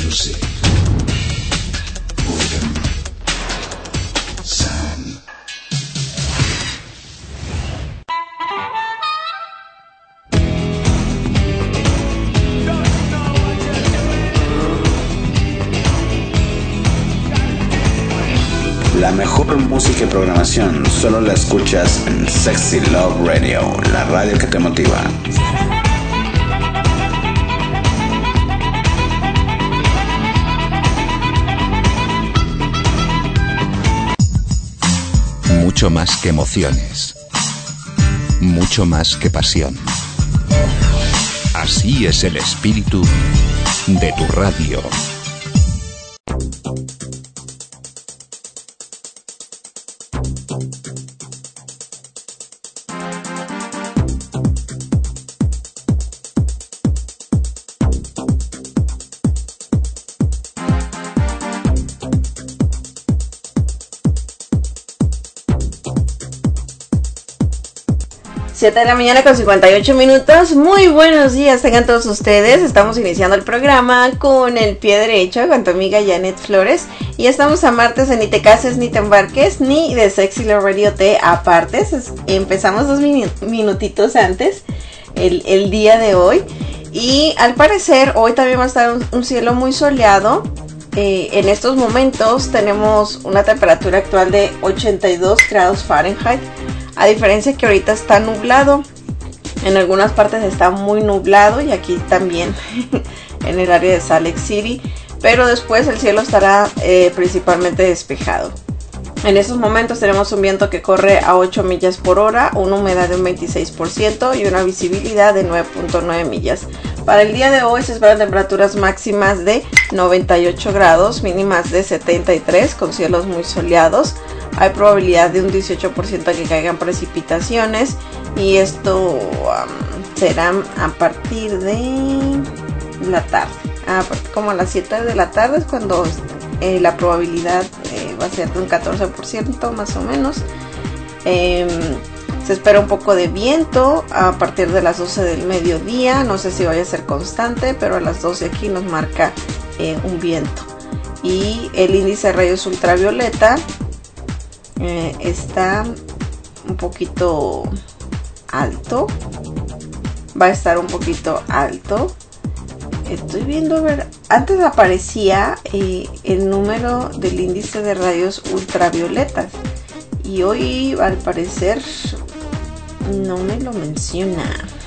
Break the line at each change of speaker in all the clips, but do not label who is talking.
Music. Rhythm. Sound. La mejor música y programación solo la escuchas en Sexy Love Radio, la radio que te motiva.
Mucho más que emociones, mucho más que pasión. Así es el espíritu de tu radio.
Siete de la mañana con 58 minutos. Muy buenos días tengan todos ustedes. Estamos iniciando el programa con el pie derecho con tu amiga Janet Flores. Y estamos a martes de Ni te cases, ni te embarques, ni de Sexy Love Radio te apartes. Empezamos 2 minutitos antes el día de hoy. Y al parecer hoy también va a estar un cielo muy soleado. En estos momentos tenemos una temperatura actual de 82 grados Fahrenheit. A diferencia que ahorita está nublado, en algunas partes está muy nublado y aquí también en el área de Salt Lake City, pero después el cielo estará principalmente despejado. En estos momentos tenemos un viento que corre a 8 millas por hora, una humedad de un 26% y una visibilidad de 9.9 millas. Para el día de hoy se esperan temperaturas máximas de 98 grados, mínimas de 73 con cielos muy soleados. Hay probabilidad de un 18% de que caigan precipitaciones y esto será a partir de la tarde. Como a las 7 de la tarde es cuando la probabilidad va a ser de un 14% más o menos. Se espera un poco de viento a partir de las 12 del mediodía. No sé si vaya a ser constante, pero a las 12 aquí nos marca un viento. Y el índice de rayos ultravioleta está un poquito alto. Va a estar un poquito alto. Estoy viendo, a ver, antes aparecía el número del índice de rayos ultravioletas y hoy al parecer no me lo menciona.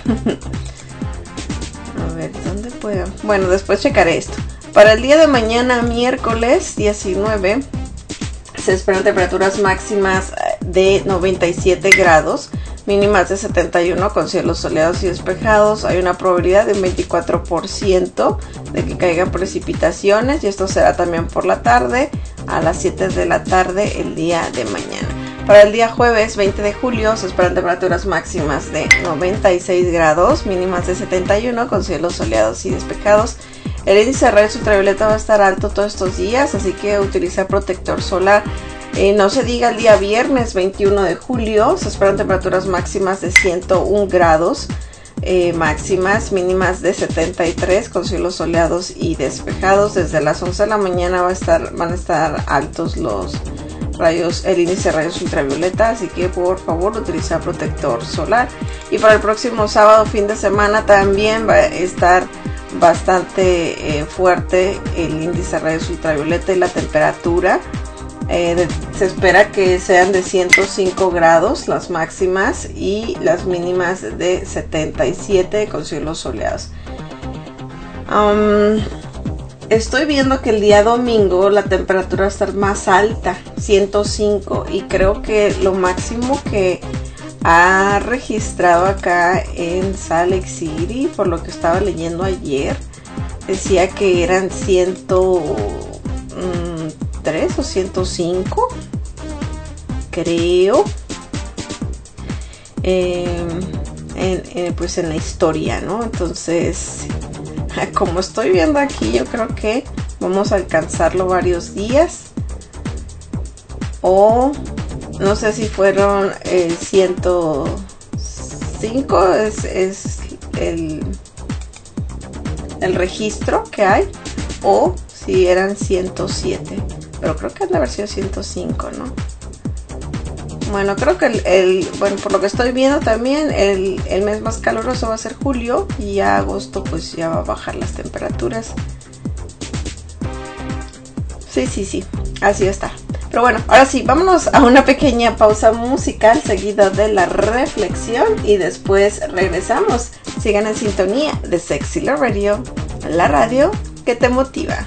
A ver, ¿dónde puedo? Bueno, después checaré esto. Para el día de mañana, miércoles 19, se esperan temperaturas máximas de 97 grados, mínimas de 71 con cielos soleados y despejados. Hay una probabilidad de un 24% de que caigan precipitaciones y esto será también por la tarde a las 7 de la tarde el día de mañana. Para el día jueves 20 de julio se esperan temperaturas máximas de 96 grados, mínimas de 71 con cielos soleados y despejados. El índice de rayos ultravioleta va a estar alto todos estos días, así que utiliza protector solar. No se diga el día viernes 21 de julio, se esperan temperaturas máximas de 101 grados, máximas, mínimas de 73 con cielos soleados y despejados. Desde las 11 de la mañana van a estar altos los rayos, el índice de rayos ultravioleta, así que por favor utiliza protector solar. Y para el próximo sábado, fin de semana, también va a estar bastante fuerte el índice de rayos ultravioleta y la temperatura. Se espera que sean de 105 grados las máximas y las mínimas de 77 con cielos soleados. Estoy viendo que el día domingo la temperatura va a estar más alta, 105, y creo que lo máximo que ha registrado acá en Salt Lake City, por lo que estaba leyendo ayer, decía que eran 103 o 105, creo, pues en la historia, ¿no? Entonces, como estoy viendo aquí, yo creo que vamos a alcanzarlo varios días, o no sé si fueron 105 es el registro que hay, o Sí, eran 107. Pero creo que han de haber sido 105, ¿no? Bueno, creo que bueno, por lo que estoy viendo también, el mes más caluroso va a ser julio. Y ya agosto pues ya va a bajar las temperaturas. Sí, así está. Pero bueno, ahora sí, vámonos a una pequeña pausa musical seguida de la reflexión y después regresamos. Sigan en sintonía de Sexy Love Radio, la radio que te motiva.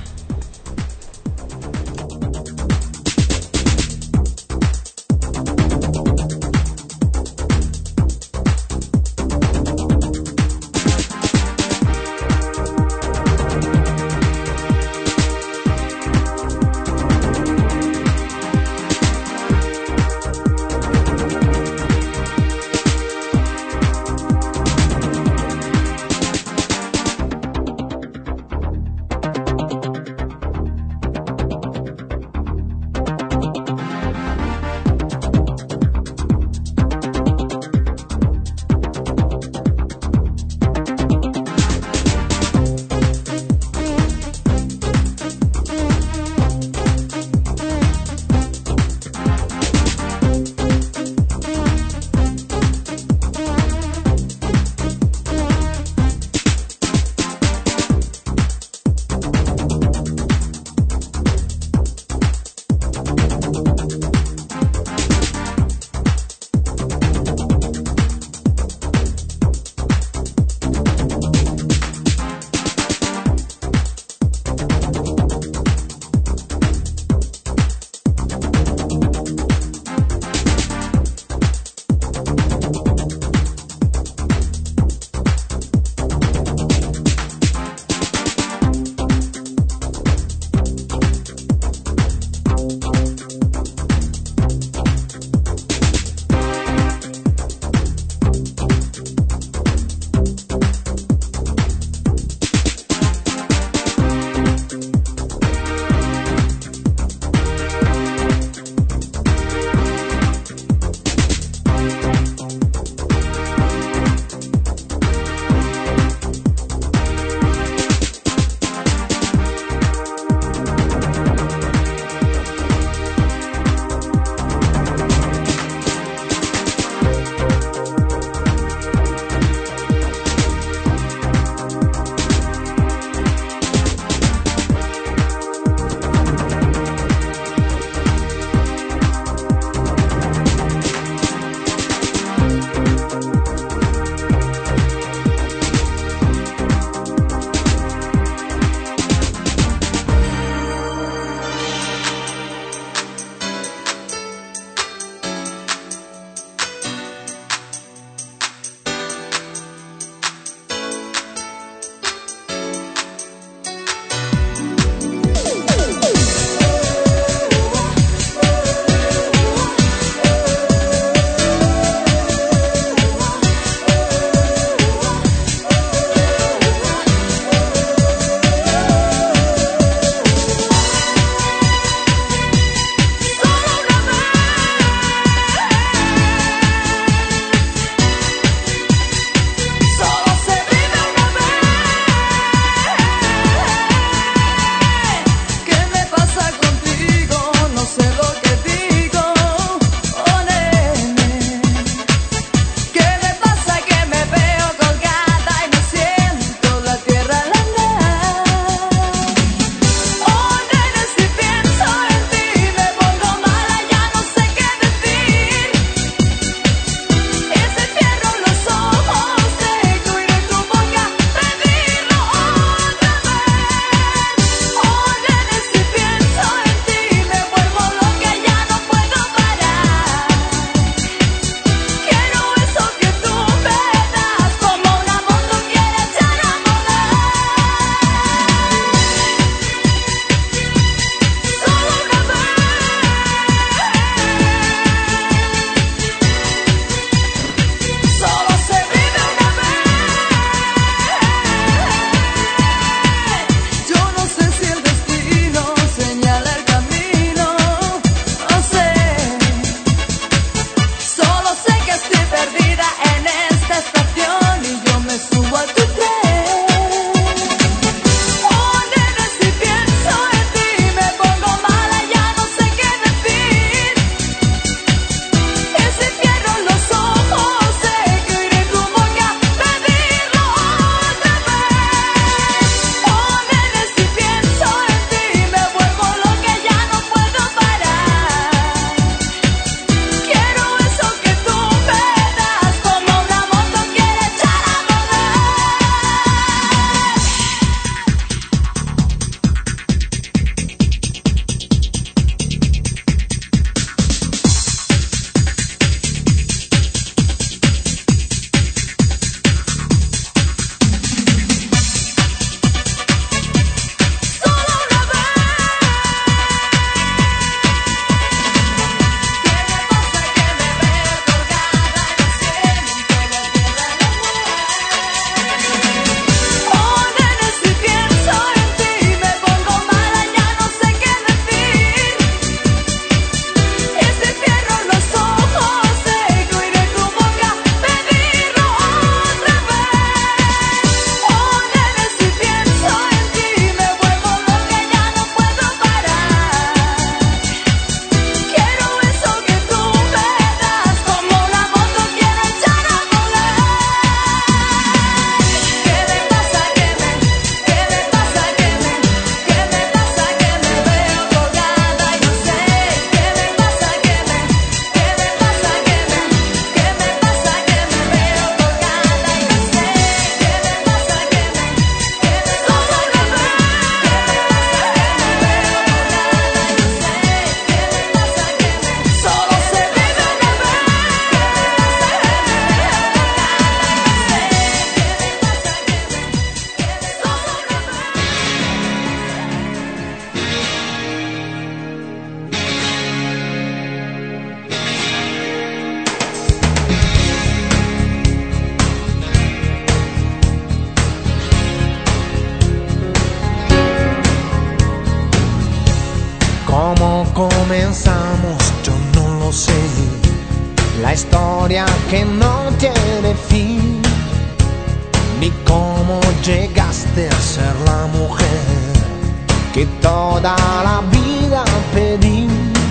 comenzamos? Yo no lo sé. La historia que no tiene fin, ni cómo llegaste a ser la mujer que toda la vida pedí.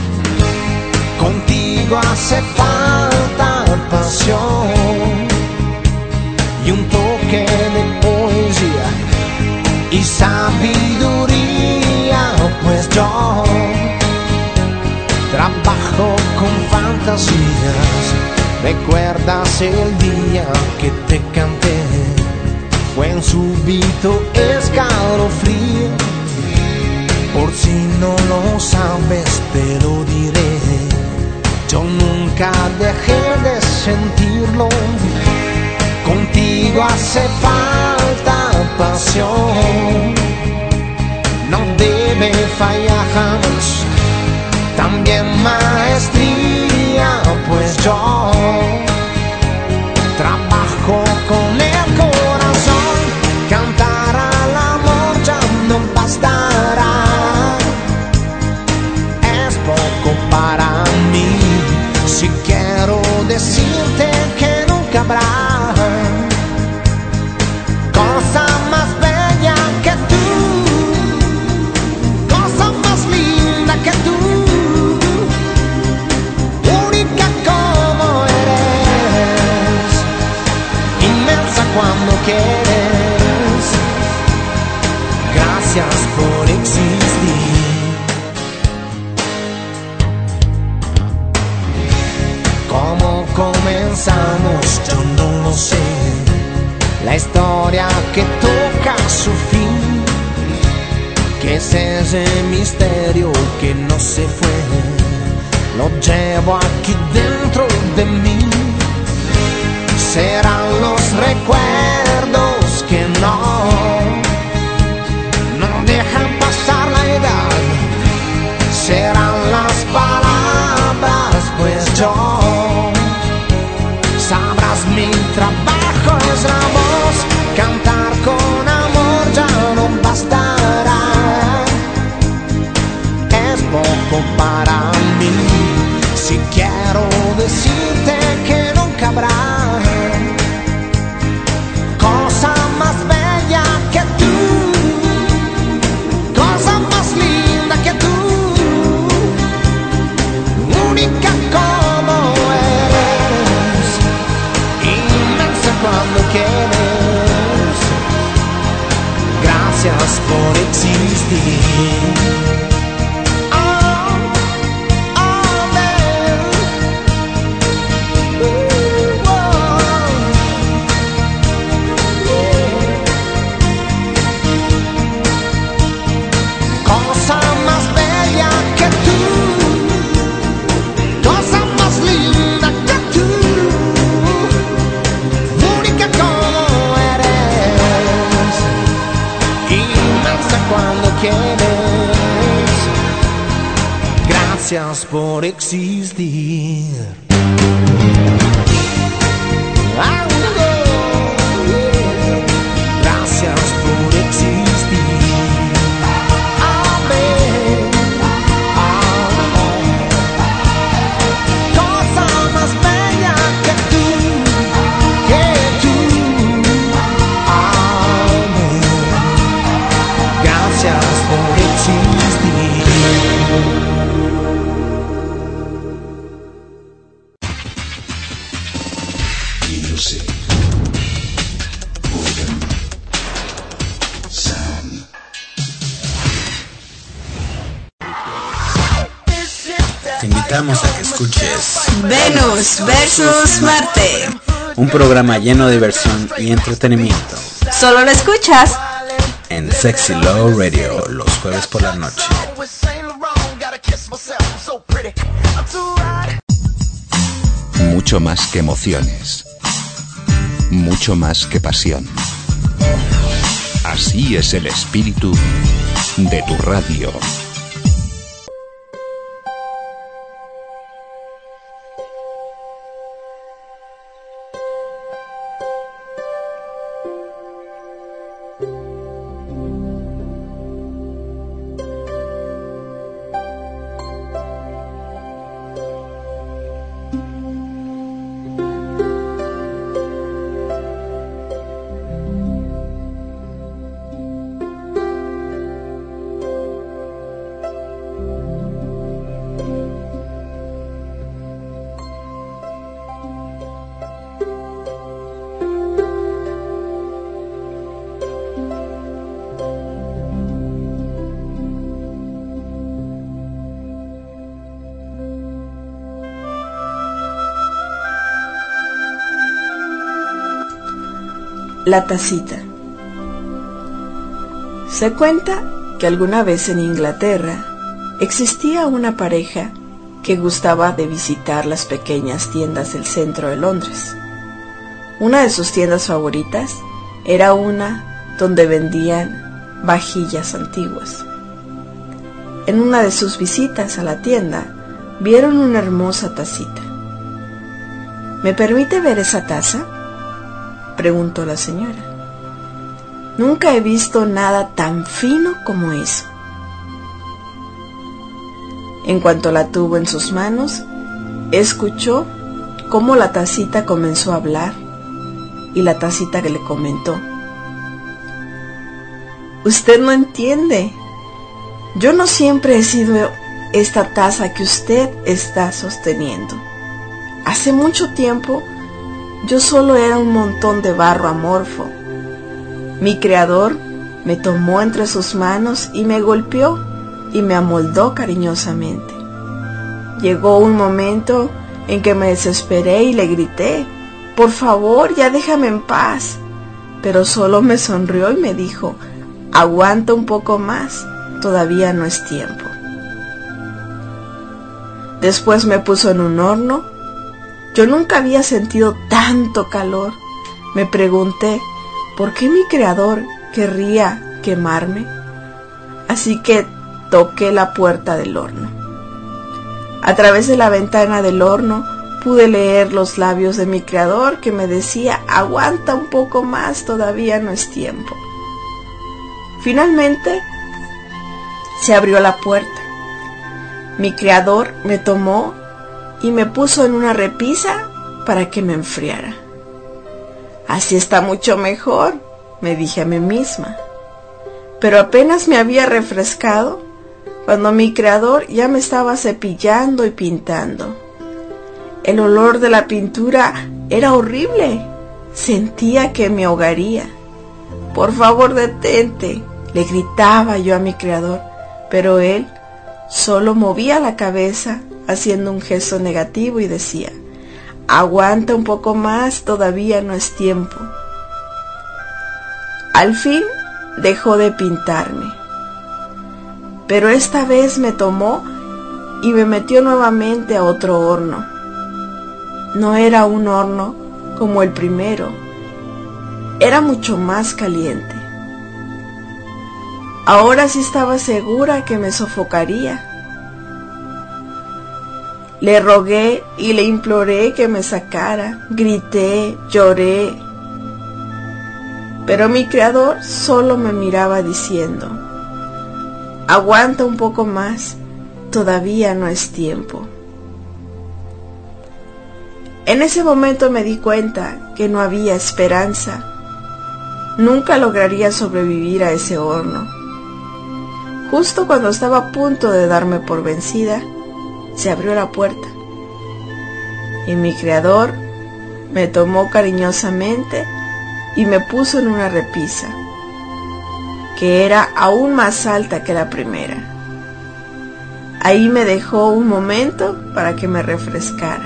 Contigo hace falta pasión y un toque de poesía y sabiduría, pues yo trabajo con fantasías. ¿Recuerdas el día que te canté? Fue en súbito escalofrío. Por si no lo sabes te lo diré, yo nunca dejé de sentirlo. Contigo hace falta pasión, no debe fallar jamás. También maestría, pues yo trabajo con el corazón. Cantar al amor ya no bastará, es poco para mí. Si quiero decirte que nunca habrá cosa más bella que tú, cosa más linda que tú, única como eres, inmensa cuando quieres. Gracias por existir. ¿Cómo comenzamos? Yo no lo sé. La historia que toca su fin, que es ese misterio que no se fue, lo llevo aquí dentro de mí. Serán los recuerdos que no dejan pasar la edad, serán las palabras, pues yo sabrás mi trabajo es la voz. Cantar con amor ya no bastará, es poco para mí. Si quiero decirte que nunca habrá cosa más bella que tú, cosa más linda que tú, única como eres, inmensa cuando quieres. Gracias por existir. Gracias por existir. Gracias por existir. Amén. Cosa más bella que tú, que tú. Amén. Gracias por existir.
Te invitamos a que escuches
Venus versus Marte.
un programa lleno de diversión y entretenimiento
Solo lo escuchas
en Sexy Love Radio los jueves por la noche.
Mucho más que emociones. Mucho más que pasión. Así es el espíritu de tu radio.
La tacita. Se cuenta que alguna vez en Inglaterra existía una pareja que gustaba de visitar las pequeñas tiendas del centro de Londres. Una de sus tiendas favoritas era una donde vendían vajillas antiguas. En una de sus visitas a la tienda, vieron una hermosa tacita. ¿Me permite ver esa taza?, preguntó la señora. Nunca he visto nada tan fino como eso. En cuanto la tuvo en sus manos, escuchó cómo la tacita comenzó a hablar y la tacita que le comentó: usted no entiende. Yo no siempre he sido esta taza que usted está sosteniendo. Hace mucho tiempo yo solo era un montón de barro amorfo. Mi creador me tomó entre sus manos y me golpeó y me amoldó cariñosamente. Llegó un momento en que me desesperé y le grité: por favor, ya déjame en paz. Pero solo me sonrió y me dijo: aguanta un poco más, todavía no es tiempo. Después me puso en un horno. Yo nunca había sentido tanto calor. Me pregunté, ¿por qué mi creador querría quemarme? Así que toqué la puerta del horno. A través de la ventana del horno pude leer los labios de mi creador que me decía: aguanta un poco más, todavía no es tiempo. Finalmente se abrió la puerta. Mi creador me tomó y me puso en una repisa para que me enfriara. Así está mucho mejor, me dije a mí misma. Pero apenas me había refrescado cuando mi creador ya me estaba cepillando y pintando. El olor de la pintura era horrible. Sentía que me ahogaría. Por favor, detente, le gritaba yo a mi creador, pero él solo movía la cabeza haciendo un gesto negativo y decía: aguanta un poco más, todavía no es tiempo. Al fin dejó de pintarme, pero esta vez me tomó y me metió nuevamente a otro horno. No era un horno como el primero, era mucho más caliente. Ahora sí estaba segura que me sofocaría. Le rogué y le imploré que me sacara, grité, lloré. Pero mi creador solo me miraba diciendo: aguanta un poco más, todavía no es tiempo. En ese momento me di cuenta que no había esperanza. Nunca lograría sobrevivir a ese horno. Justo cuando estaba a punto de darme por vencida, se abrió la puerta y mi creador me tomó cariñosamente y me puso en una repisa que era aún más alta que la primera. Ahí me dejó un momento para que me refrescara.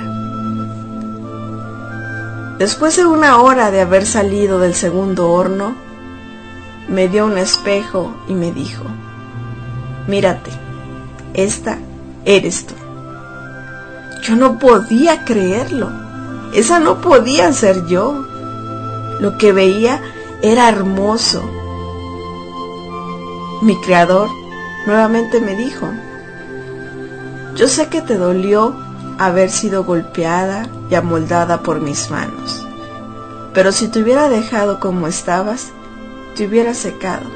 Después de 1 hora de haber salido del segundo horno, me dio un espejo y me dijo: mírate, esta eres tú. Yo no podía creerlo. Esa no podía ser yo. Lo que veía era hermoso. Mi creador nuevamente me dijo: yo sé que te dolió haber sido golpeada y amoldada por mis manos, pero si te hubiera dejado como estabas, te hubiera secado.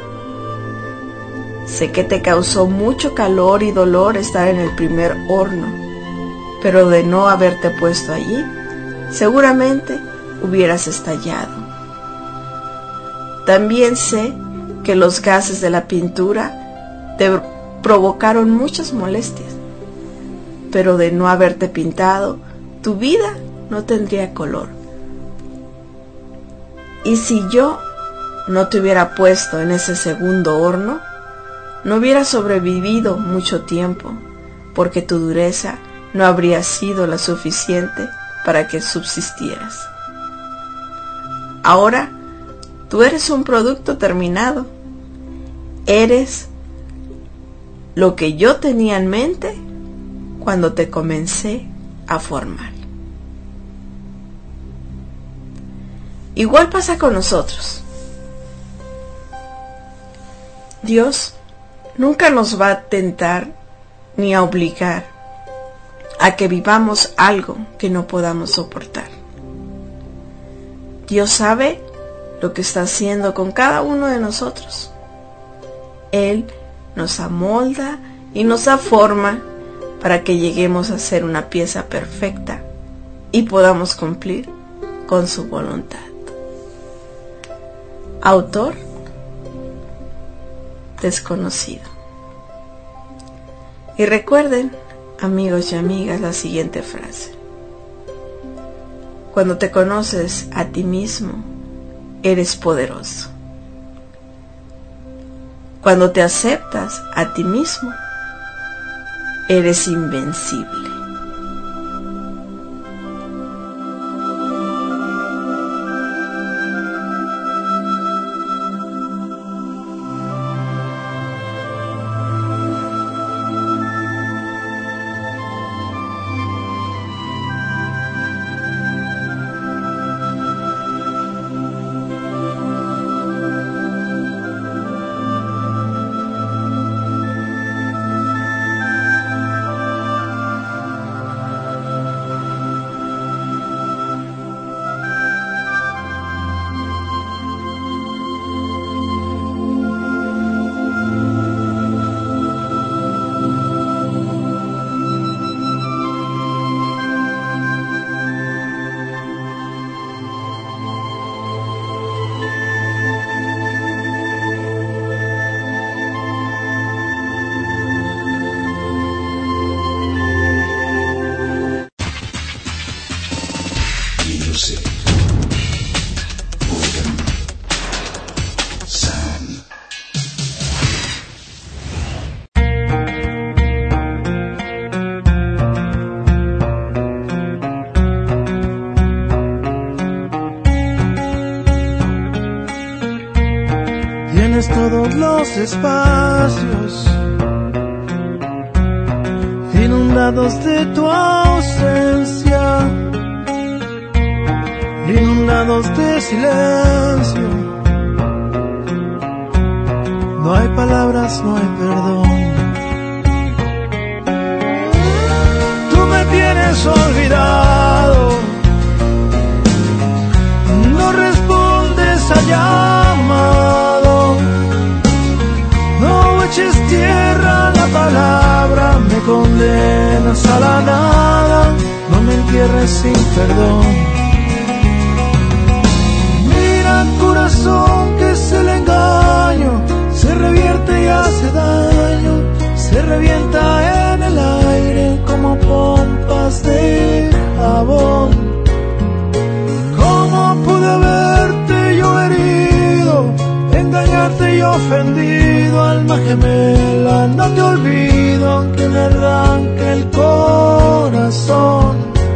Sé que te causó mucho calor y dolor estar en el primer horno, pero de no haberte puesto allí, seguramente hubieras estallado. También sé que los gases de la pintura te provocaron muchas molestias, pero de no haberte pintado, tu vida no tendría color. Y si yo no te hubiera puesto en ese segundo horno, no hubieras sobrevivido mucho tiempo, porque tu dureza no habría sido la suficiente para que subsistieras. Ahora Tú eres un producto terminado. Eres lo que yo tenía en mente cuando te comencé a formar. Igual pasa con nosotros. Dios nunca nos va a tentar ni a obligar a que vivamos algo que no podamos soportar. Dios sabe lo que está haciendo con cada uno de nosotros. Él nos amolda y nos da forma para que lleguemos a ser una pieza perfecta y podamos cumplir con su voluntad. Autor desconocido. Y recuerden, amigos y amigas, la siguiente frase: cuando te conoces a ti mismo, eres poderoso. Cuando te aceptas a ti mismo, eres invencible.
Todos los espacios inundados de tu ausencia, inundados de silencio. No hay palabras, no hay perdón. Tú me tienes olvidado, no respondes a llamado. No eches tierra a la palabra, me condenas a la nada. No me entierres sin perdón. Mira, corazón, que es el engaño, se revierte y hace daño, se revienta en el aire como pompas de jabón. ¿Cómo pude haberte yo herido, engañarte y ofendido? Alma gemela, no te olvido, aunque me arranque el corazón.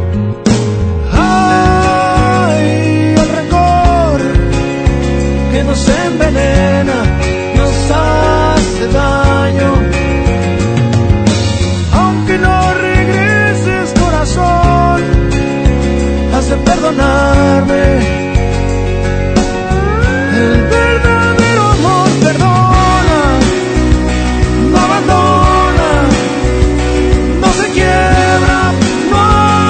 Ay, el rencor que nos envenena, nos hace daño. Aunque no regreses, corazón, has de perdonarme. El verdadero amor perdona, no abandona, no se quiebra, no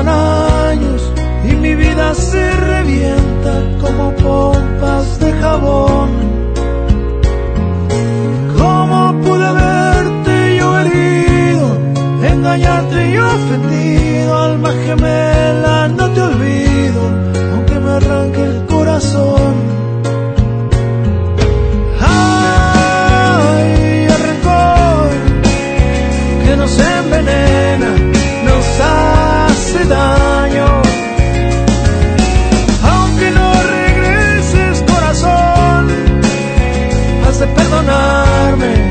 pasan años y mi vida se revienta como pompas de jabón. ¿Cómo pude verte yo herido, engañarte y ofendido? Alma gemela, no te olvido, aunque me arranque el corazón. Ay, el rencor que nos envenena, nos hace daño. Aunque no regreses, corazón, has de perdonarme.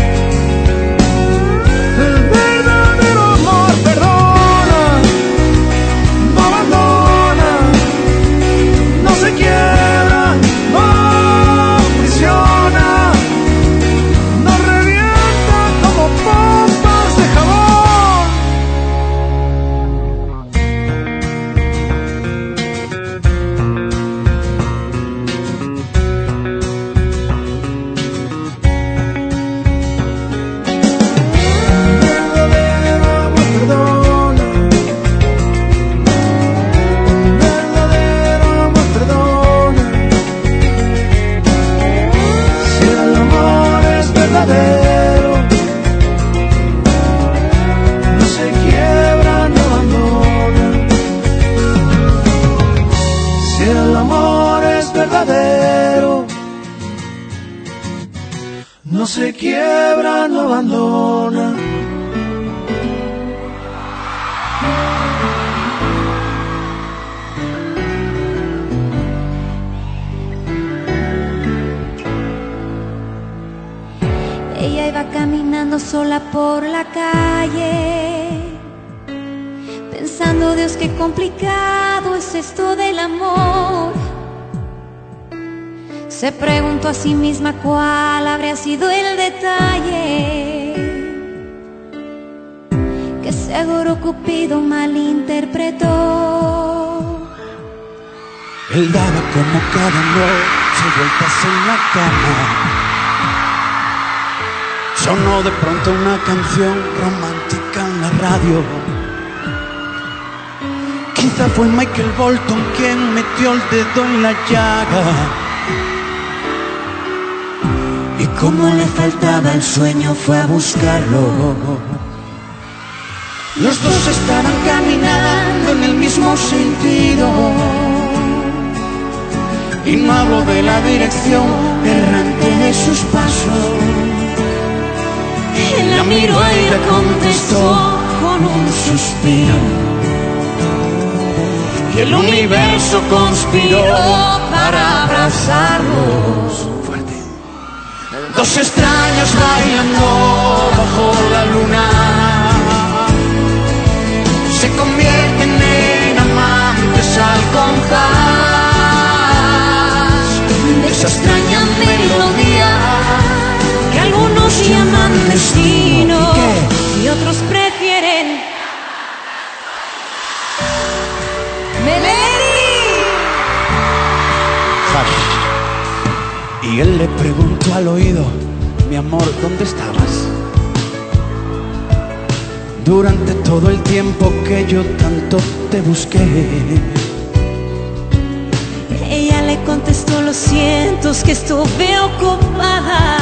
El verdadero amor perdona, no abandona, no se quiebra, no prisiona, no revienta como pompas de jabón. Verdadero amor perdona, verdadero amor perdona. Si el amor es verdadero, no se quiebra, no abandona. Si el amor es verdadero, no se quiebra, no abandona.
Ella iba caminando sola por la calle, pensando, Dios, qué complicado es esto del amor. Se preguntó a sí misma cuál habría sido el detalle que seguro Cupido malinterpretó.
Él daba como cada noche vueltas en la cama. Sonó de pronto una canción romántica en la radio. Quizá fue Michael Bolton quien metió el dedo en la llaga. Y como le faltaba el sueño fue a buscarlo. Los dos estaban caminando en el mismo sentido. Y no hablo de la dirección errante de sus pasos. Él la miró y le contestó con un suspiro. Y el universo conspiró para abrazarlos. Fuerte. Dos extraños bailando bajo la luna se convierten en amantes al compás de esa extraña melodía que algunos llaman destino y otros prefieren melody. Y él le preguntó al oído: mi amor, ¿dónde estabas? Durante todo el tiempo que yo tanto te busqué.
Ella le contestó: lo siento, es que estuve ocupada.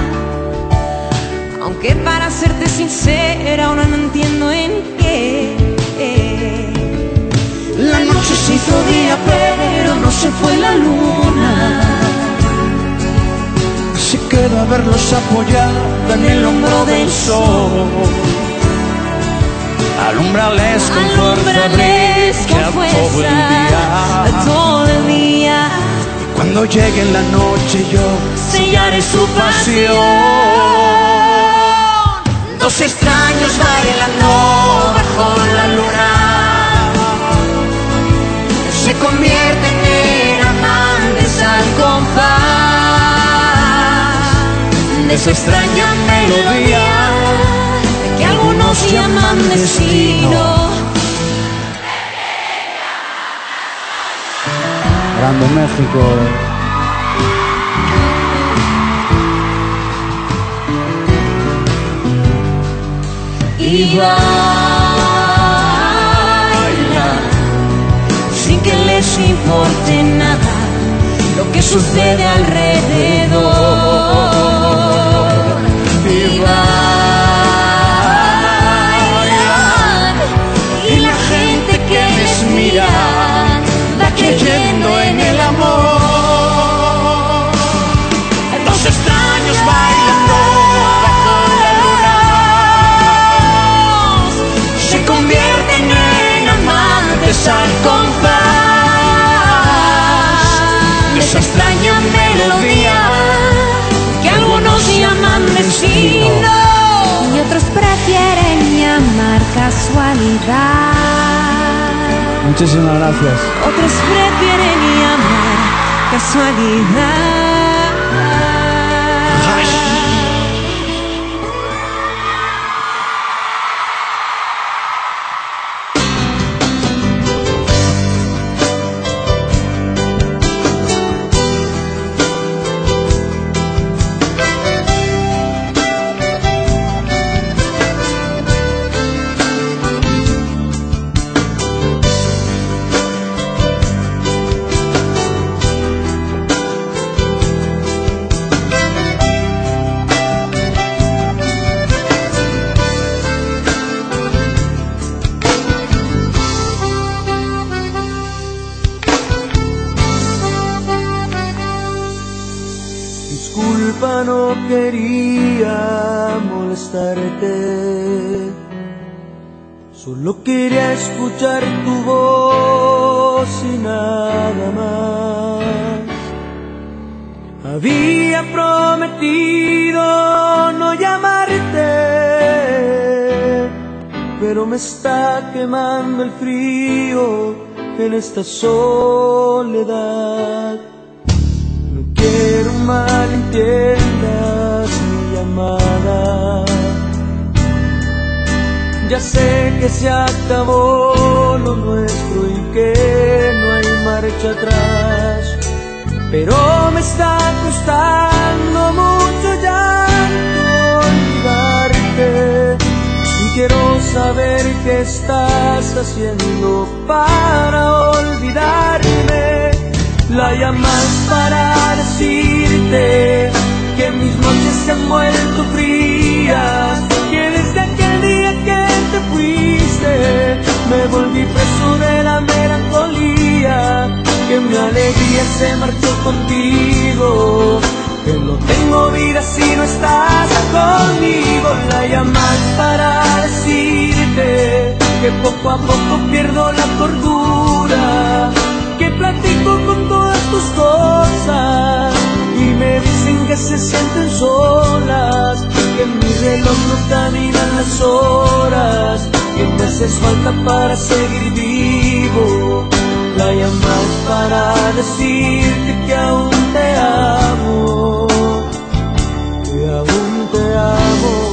Aunque para serte sincera ahora no entiendo en qué.
La noche se hizo día pero no se fue la luna. Se quedó a verlos apoyada en el hombro del sol. Alumbrales con fuerza,
todo el día.
Cuando llegue la noche yo sellaré su pasión. Dos extraños bailando bajo la luna se convierten en amantes al compás de esa extraña melodía que algunos llaman destino.
Grande México.
Y baila importe nada lo que sucede alrededor. Viva y la gente que les mira va creyendo en el amor. Dos extraños bailando bajo la luna se convierten en amantes al compás de esa extraña melodía que algunos llaman destino y otros prefieren llamar casualidad.
Muchísimas gracias.
Otros prefieren llamar casualidad.
Disculpa, no quería molestarte, solo quería escuchar tu voz y nada más. Había prometido no llamarte, pero me está quemando el frío en esta soledad. No quiero malentiendas mi llamada. Ya sé que se acabó lo nuestro y que no hay marcha atrás, pero me está costando mucho llanto olvidarte. Y quiero saber qué estás haciendo para olvidarme. La llamas para decirte que mis noches se han vuelto frías, que desde aquel día que te fuiste me volví preso de la melancolía, que mi alegría se marchó contigo, que no tengo vida si no estás conmigo. La llamas para decirte que poco a poco pierdo la cordura, que platico con todas tus cosas y me dicen que se sienten solas, que en mi reloj no caminan las horas, que me haces falta para seguir vivo. La llamas para decirte que aún te amo, que aún te amo.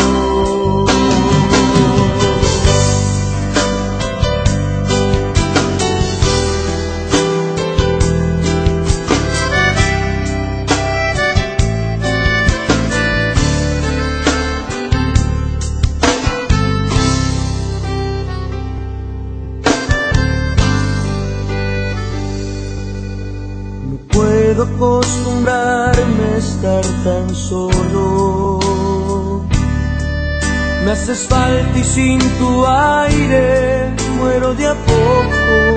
Puedo acostumbrarme a estar tan solo. Me haces falta y sin tu aire muero de a poco.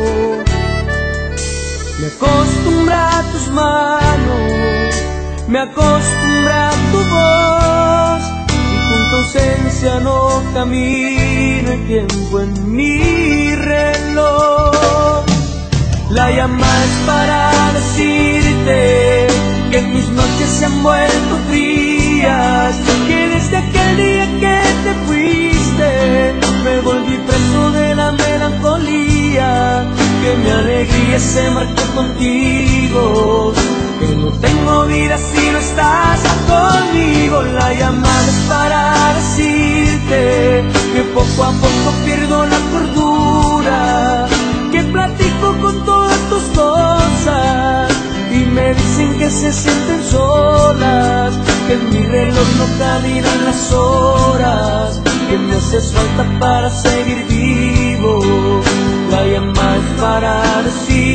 Me acostumbra a tus manos, me acostumbra a tu voz, y con tu ausencia no camino el tiempo en mi reloj. La llamas para decirte que mis noches se han vuelto frías, que desde aquel día que te fuiste me volví preso de la melancolía, que mi alegría se marchó contigo, que no tengo vida si no estás conmigo. La llamas para decirte que poco a poco pierdo la cordura, que platico con todas tus cosas y me dicen que se sienten solas, que en mi reloj no caminan las horas, que me haces falta para seguir vivo. La llamas para decir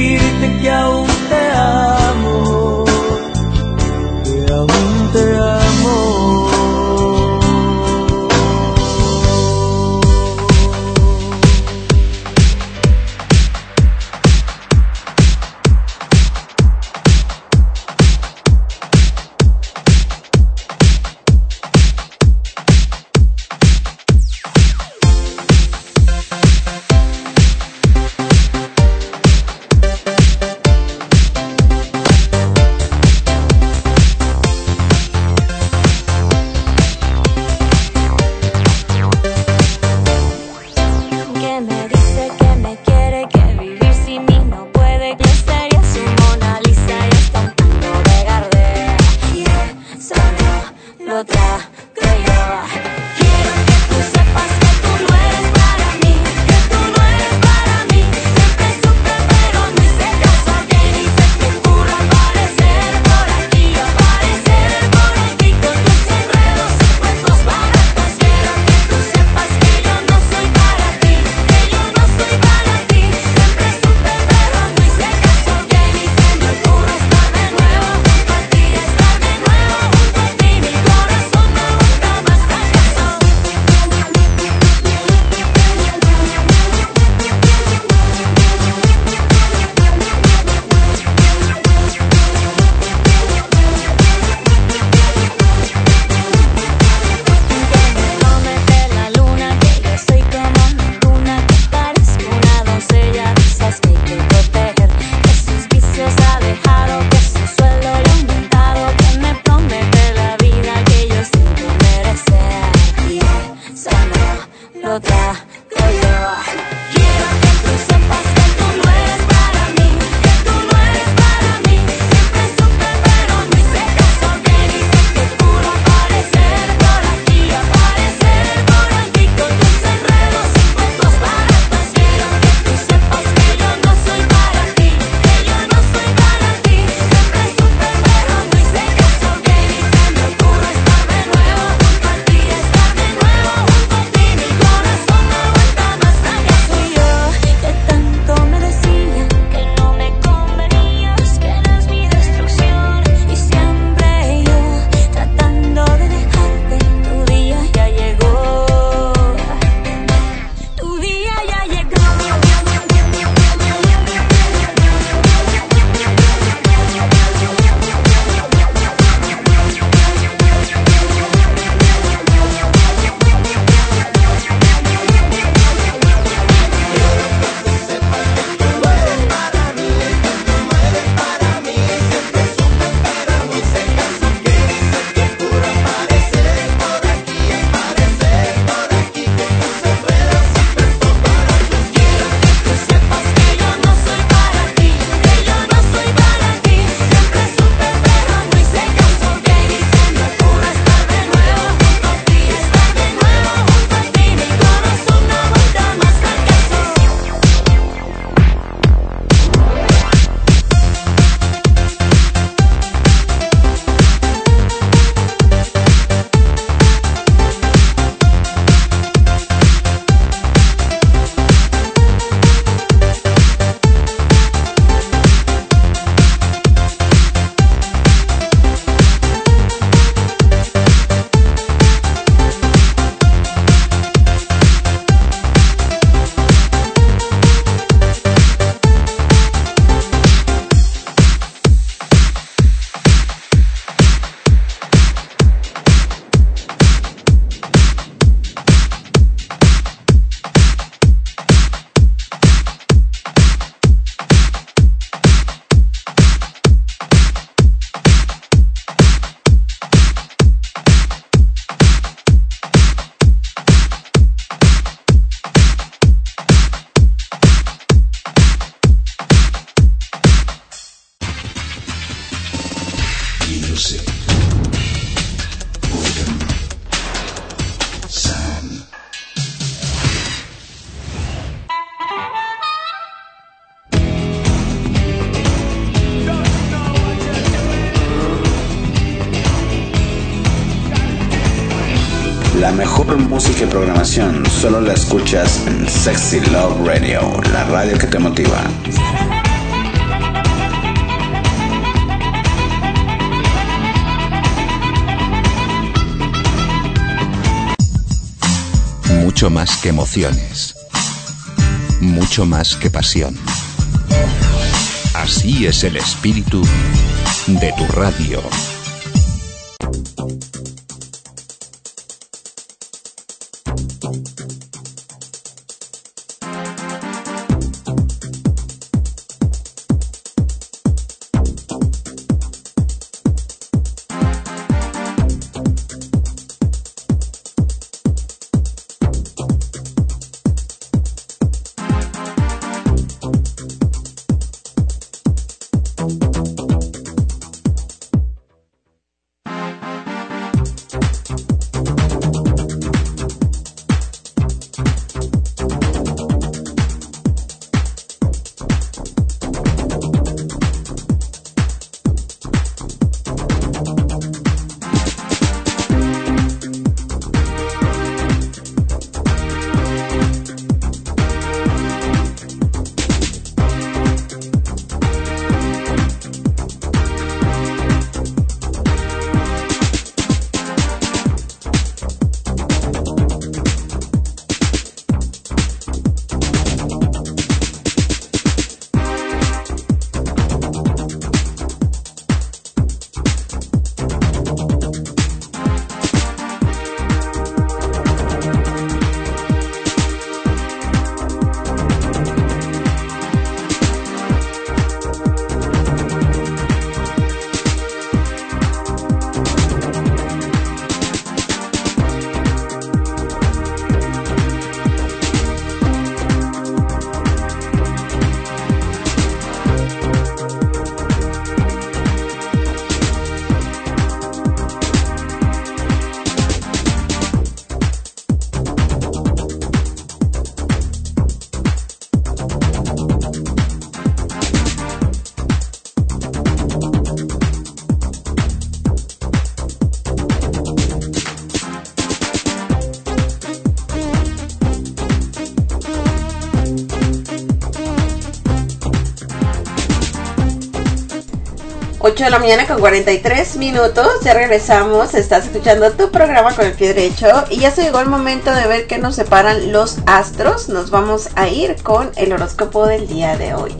La mejor música y programación solo la escuchas en Sexy Love Radio, la radio que te motiva.
Mucho más que emociones, mucho más que pasión. Así es el espíritu de tu radio.
De la mañana con 43 minutos, ya regresamos, estás escuchando tu programa con el pie derecho y ya se llegó el momento de ver qué nos separan los astros. Nos vamos a ir con el horóscopo del día de hoy.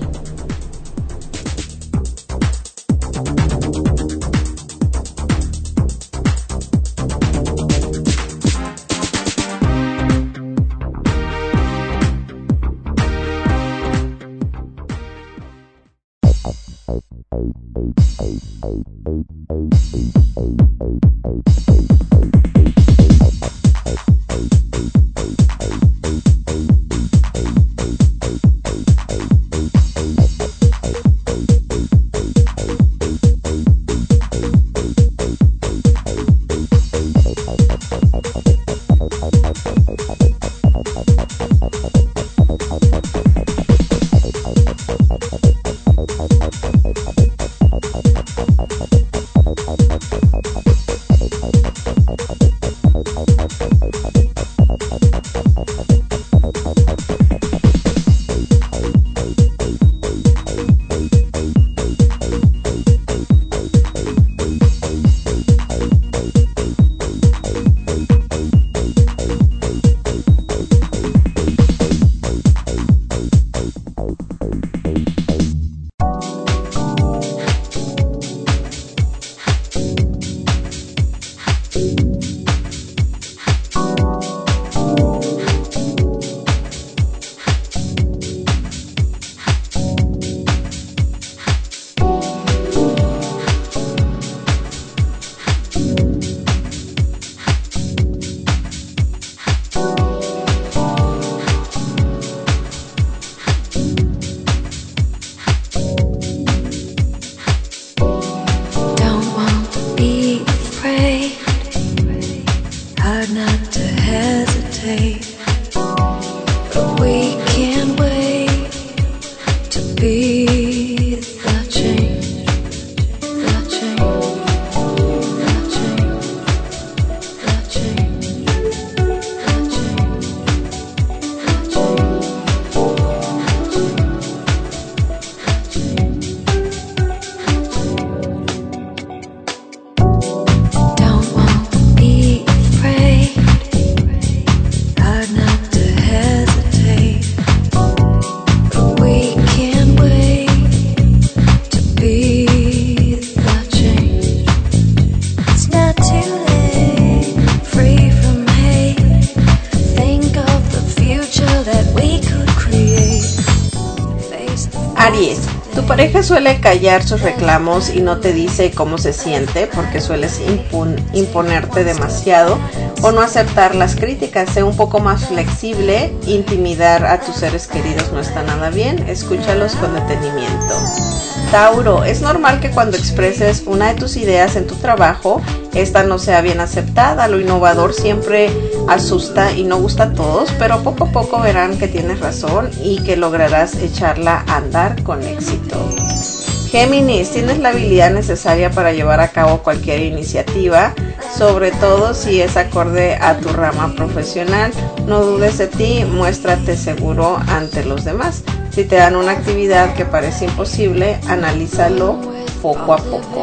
Aries, tu pareja suele callar sus reclamos y no te dice cómo se siente porque sueles imponerte demasiado o no aceptar las críticas. Sé un poco más flexible. Intimidar a tus seres queridos no está nada bien. Escúchalos con detenimiento. Tauro, es normal que cuando expreses una de tus ideas en tu trabajo, esta no sea bien aceptada. Lo innovador siempre asusta y no gusta a todos, pero poco a poco verán que tienes razón y que lograrás echarla a andar con éxito. Géminis, tienes la habilidad necesaria para llevar a cabo cualquier iniciativa, sobre todo si es acorde a tu rama profesional. No dudes de ti, muéstrate seguro ante los demás. Si te dan una actividad que parece imposible, analízalo poco a poco.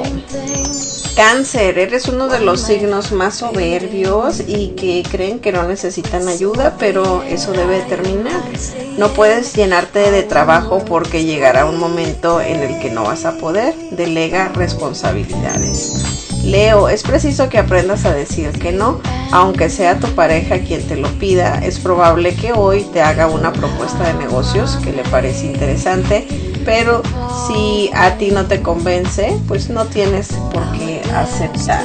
Cáncer, eres uno de los signos más soberbios y que creen que no necesitan ayuda, pero eso debe terminar. No puedes llenarte de trabajo porque llegará un momento en el que no vas a poder. Delega responsabilidades. Leo, es preciso que aprendas a decir que no, aunque sea tu pareja quien te lo pida. Es probable que hoy te haga una propuesta de negocios que le parece interesante, pero si a ti no te convence, pues no tienes por qué aceptar.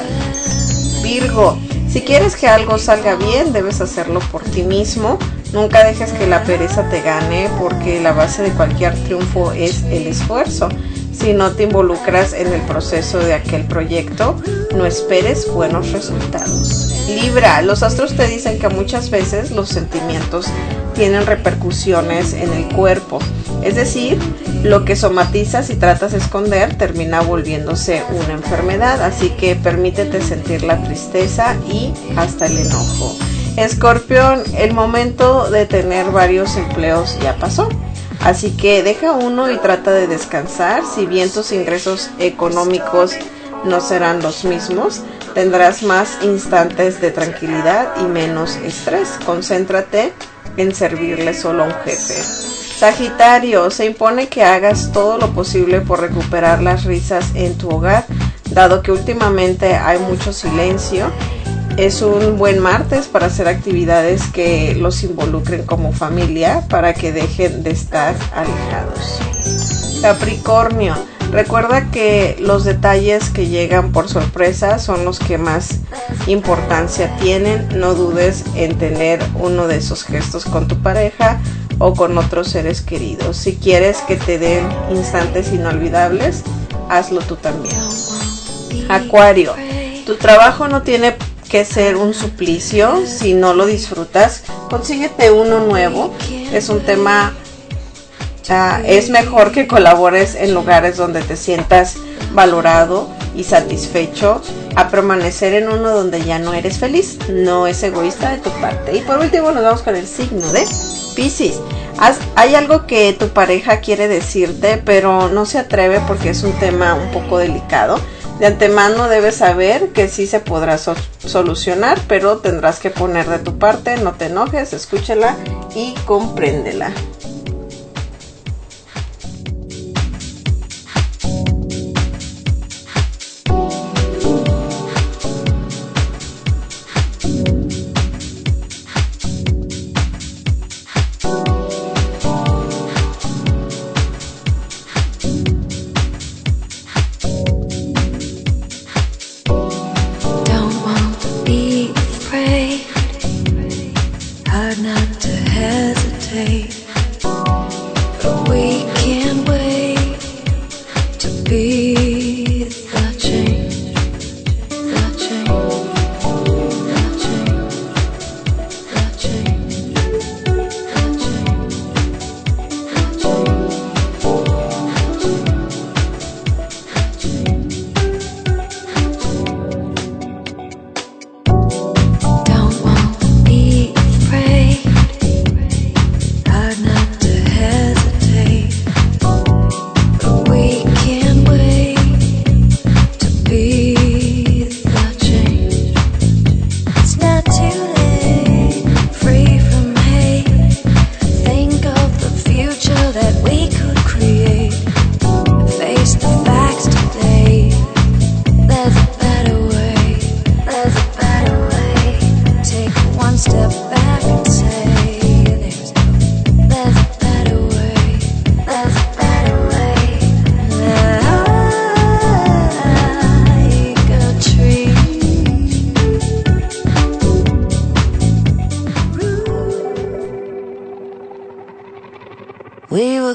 Virgo, si quieres que algo salga bien, debes hacerlo por ti mismo. Nunca dejes que la pereza te gane, porque la base de cualquier triunfo es el esfuerzo. Si no te involucras en el proceso de aquel proyecto, no esperes buenos resultados. Libra, los astros te dicen que muchas veces los sentimientos tienen repercusiones en el cuerpo. Es decir, lo que somatizas y tratas de esconder termina volviéndose una enfermedad. Así que permítete sentir la tristeza y hasta el enojo. Escorpión, el momento de tener varios empleos ya pasó. Así que deja uno y trata de descansar. Si bien tus ingresos económicos no serán los mismos, tendrás más instantes de tranquilidad y menos estrés. Concéntrate en servirle solo a un jefe. Sagitario, se impone que hagas todo lo posible por recuperar las risas en tu hogar, dado que últimamente hay mucho silencio. Es un buen martes para hacer actividades que los involucren como familia para que dejen de estar alejados. Capricornio, recuerda que los detalles que llegan por sorpresa son los que más importancia tienen. No dudes en tener uno de esos gestos con tu pareja o con otros seres queridos. Si quieres que te den instantes inolvidables, hazlo tú también. Acuario, tu trabajo no tiene que ser un suplicio. Si no lo disfrutas, consíguete uno nuevo. Es un tema, es mejor que colabores en lugares donde te sientas valorado y satisfecho a permanecer en uno donde ya no eres feliz. No es egoísta de tu parte. Y por último nos vamos con el signo de Piscis. Hay algo que tu pareja quiere decirte, pero no se atreve porque es un tema un poco delicado. De antemano debes saber que sí se podrá solucionar, pero tendrás que poner de tu parte. No te enojes, escúchala y compréndela.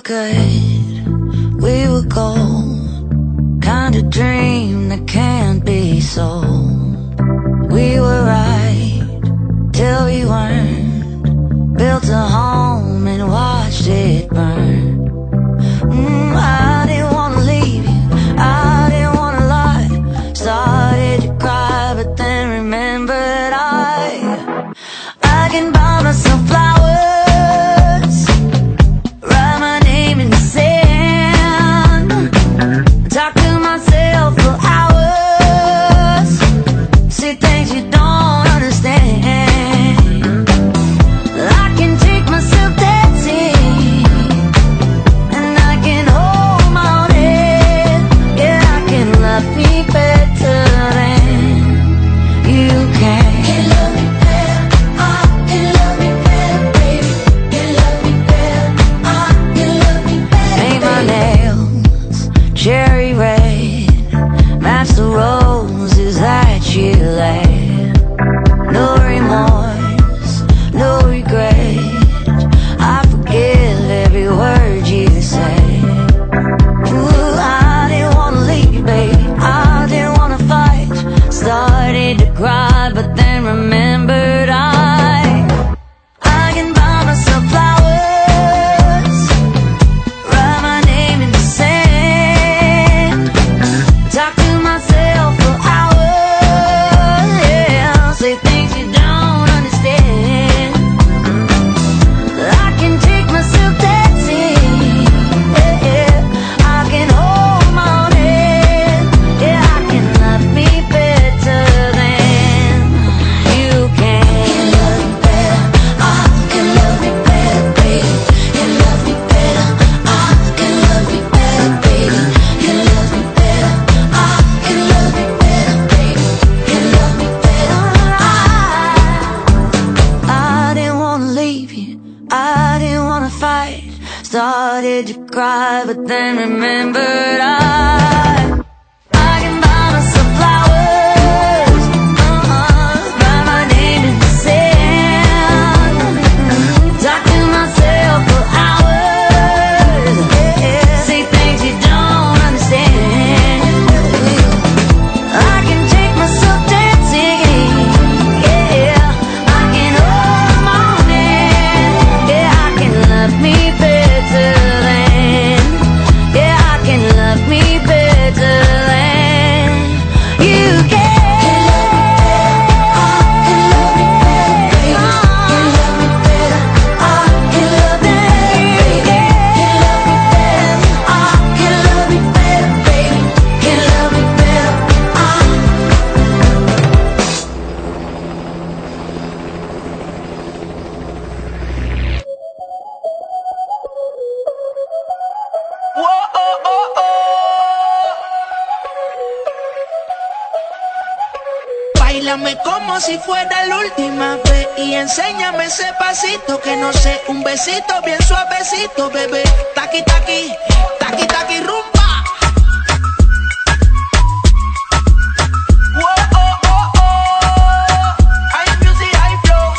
good, we were gold, kind of dream that can't be sold. We were right till we weren't, built a home and watched it burn. I didn't wanna leave you, I didn't wanna lie. Started to cry, but then remembered I can buy myself flowers, write my name in the sand, talk to myself for hours, say things you don't understand. I can take myself dancing, and I can hold my own head. Yeah, I can love me better than you can. Can love me better, I can love me better, baby. Can love me better, I can love me better. Paint my nails cherry red, match the roses that you laid. No remorse, no regret, I forgive every word you say. Ooh, I didn't wanna leave, baby, I didn't wanna fight. Started to cry, but then remembered I can buy myself flowers, write my name in the sand, talk to myself for hours, yeah, say things you don't understand. I can take myself dancing, yeah, I can hold my own head, yeah, I can love me better than you can. Can love me better, I can love me better, baby. Can love me better, I can love me better, baby. Can love me better, I can love me better, baby. Can love me better, I didn't wanna leave you, I didn't wanna fight. Started to cry, but then remembered I can buy myself flowers, write my name in the sand, talk to myself for hours, yeah, say things you don't understand. I can take myself dancing, yeah, I can hold my own hand, yeah, I can love me better than, yeah, I can love me better than you can. Can love me better, I can love me better, baby. Can love me better, I can love me better, baby. Can love me better,
Báilame como si fuera la última vez y enséñame ese pasito que no sé, un besito bien suavecito, bebé. Taqui taqui, taqui taqui rumba. High music, high flows.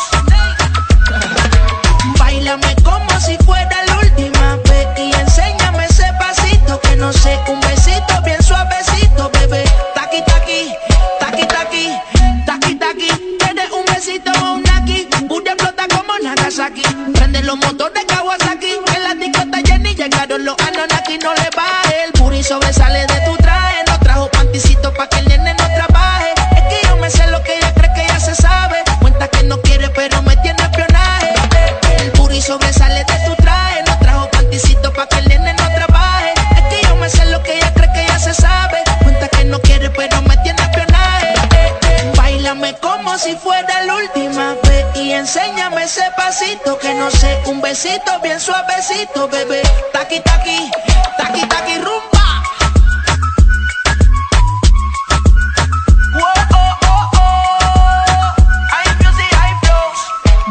Báilame como si fuera la última vez y enséñame ese pasito que no sé, un besito bien suavecito, bebé. Taqui taqui, taqui taqui, taqui taqui. Tienes un besito o un naki, una explota como Nagasaki. Prende los motores Kawasaki, en la discota Jenny llegaron los Anunnaki. No le baje, el puri sobresale de tu traje. No trajo panticito pa' que el nene no trabaje. Es que yo me sé lo que ella cree que ella se sabe. Cuenta que no quiere pero me tiene espionaje. El puri sobresale de tu traje. No trajo panticito pa' que el nene no trabaje. Es que yo me sé lo que ella cree que ella se sabe. Cuenta que no quiere pero me tiene espionaje. Báilame como si fuera la última vez y enséñame ese pasito que no sé, un besito bien suavecito, bebé. Taqui taqui, taqui taqui rumba. High music, high flows.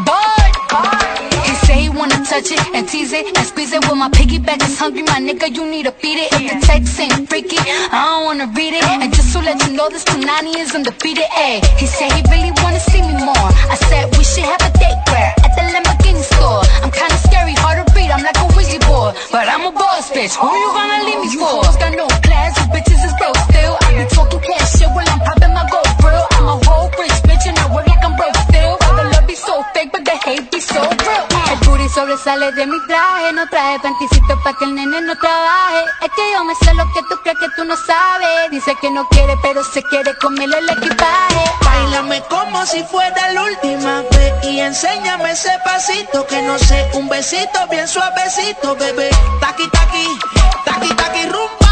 He say he wanna touch it and tease it and squeeze it. Well, my piggyback is hungry, my nigga, you need to feed it. If the text ain't freaky, I don't wanna read it. And just to let you know, this Punani is undefeated. Ay, he said he really wanna see me more. I said we should have a date where at the Lamborghini store. I'm kinda scary, hard to read, I'm like a Ouija board.
for? But I'm a boss bitch, who you gonna leave me for? You got no class, you bitches is broke still. I be talking cash shit while I'm popping my gold grill. I'm a whole rich bitch and I work like I'm broke still. The love be so fake but the hate be so real. El booty sobresale de mi traje, no traje panticito pa' que el nene no trabaje. Es que yo me sé lo que tú crees que tú no sabes. Dice que no quiere pero se quiere comerle el equipaje.
Báilame como si fuera la última vez y enséñame ese pasito que no sé, un besito bien suavecito, bebé. Taqui taqui, taqui taqui rumba.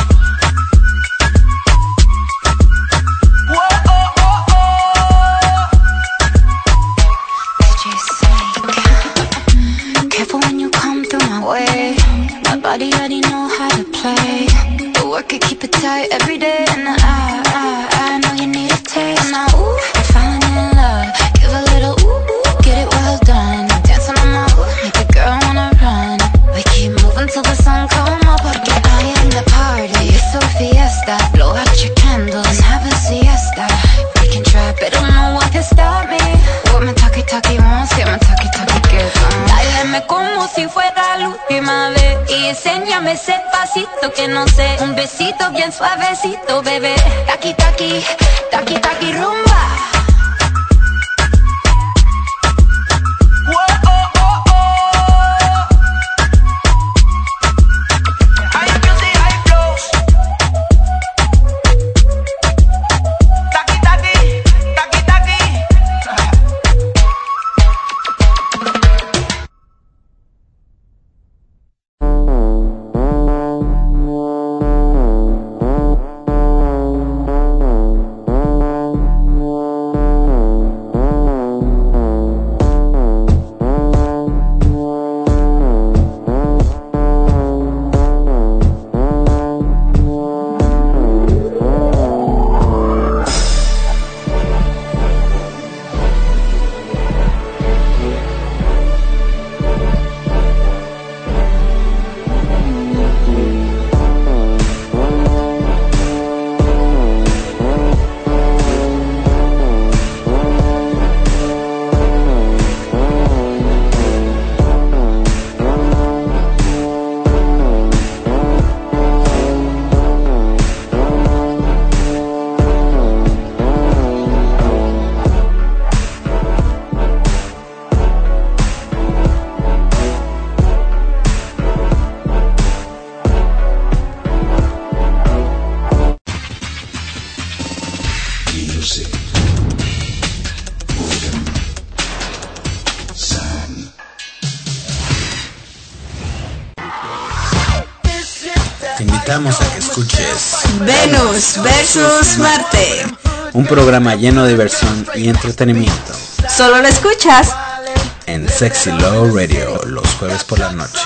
Whoa, oh, oh, oh.
DJ Snake, careful when you come through my way. My body already know how to play. The work it, keep it tight every day. And I know you need a taste. And now, ooh, you're falling in love. Give a little ooh, ooh, get it well done. Dancing on my ooh, make a girl wanna run. We keep moving till the sun come up. Porque I am the party, it's a fiesta. Blow out your candles and have a siesta. We can try, but don't know what can stop me. What my talkie wants, get my talkie gets on.
Dáleme como si fuera la última vez y enséñame ese pasito que no sé, un besito bien suavecito, bebé. Taqui taqui, taqui taqui rumba.
Te invitamos a que escuches
Venus versus Marte,
un programa lleno de diversión y entretenimiento.
Solo lo escuchas
en Sexy Love Radio los jueves por la noche.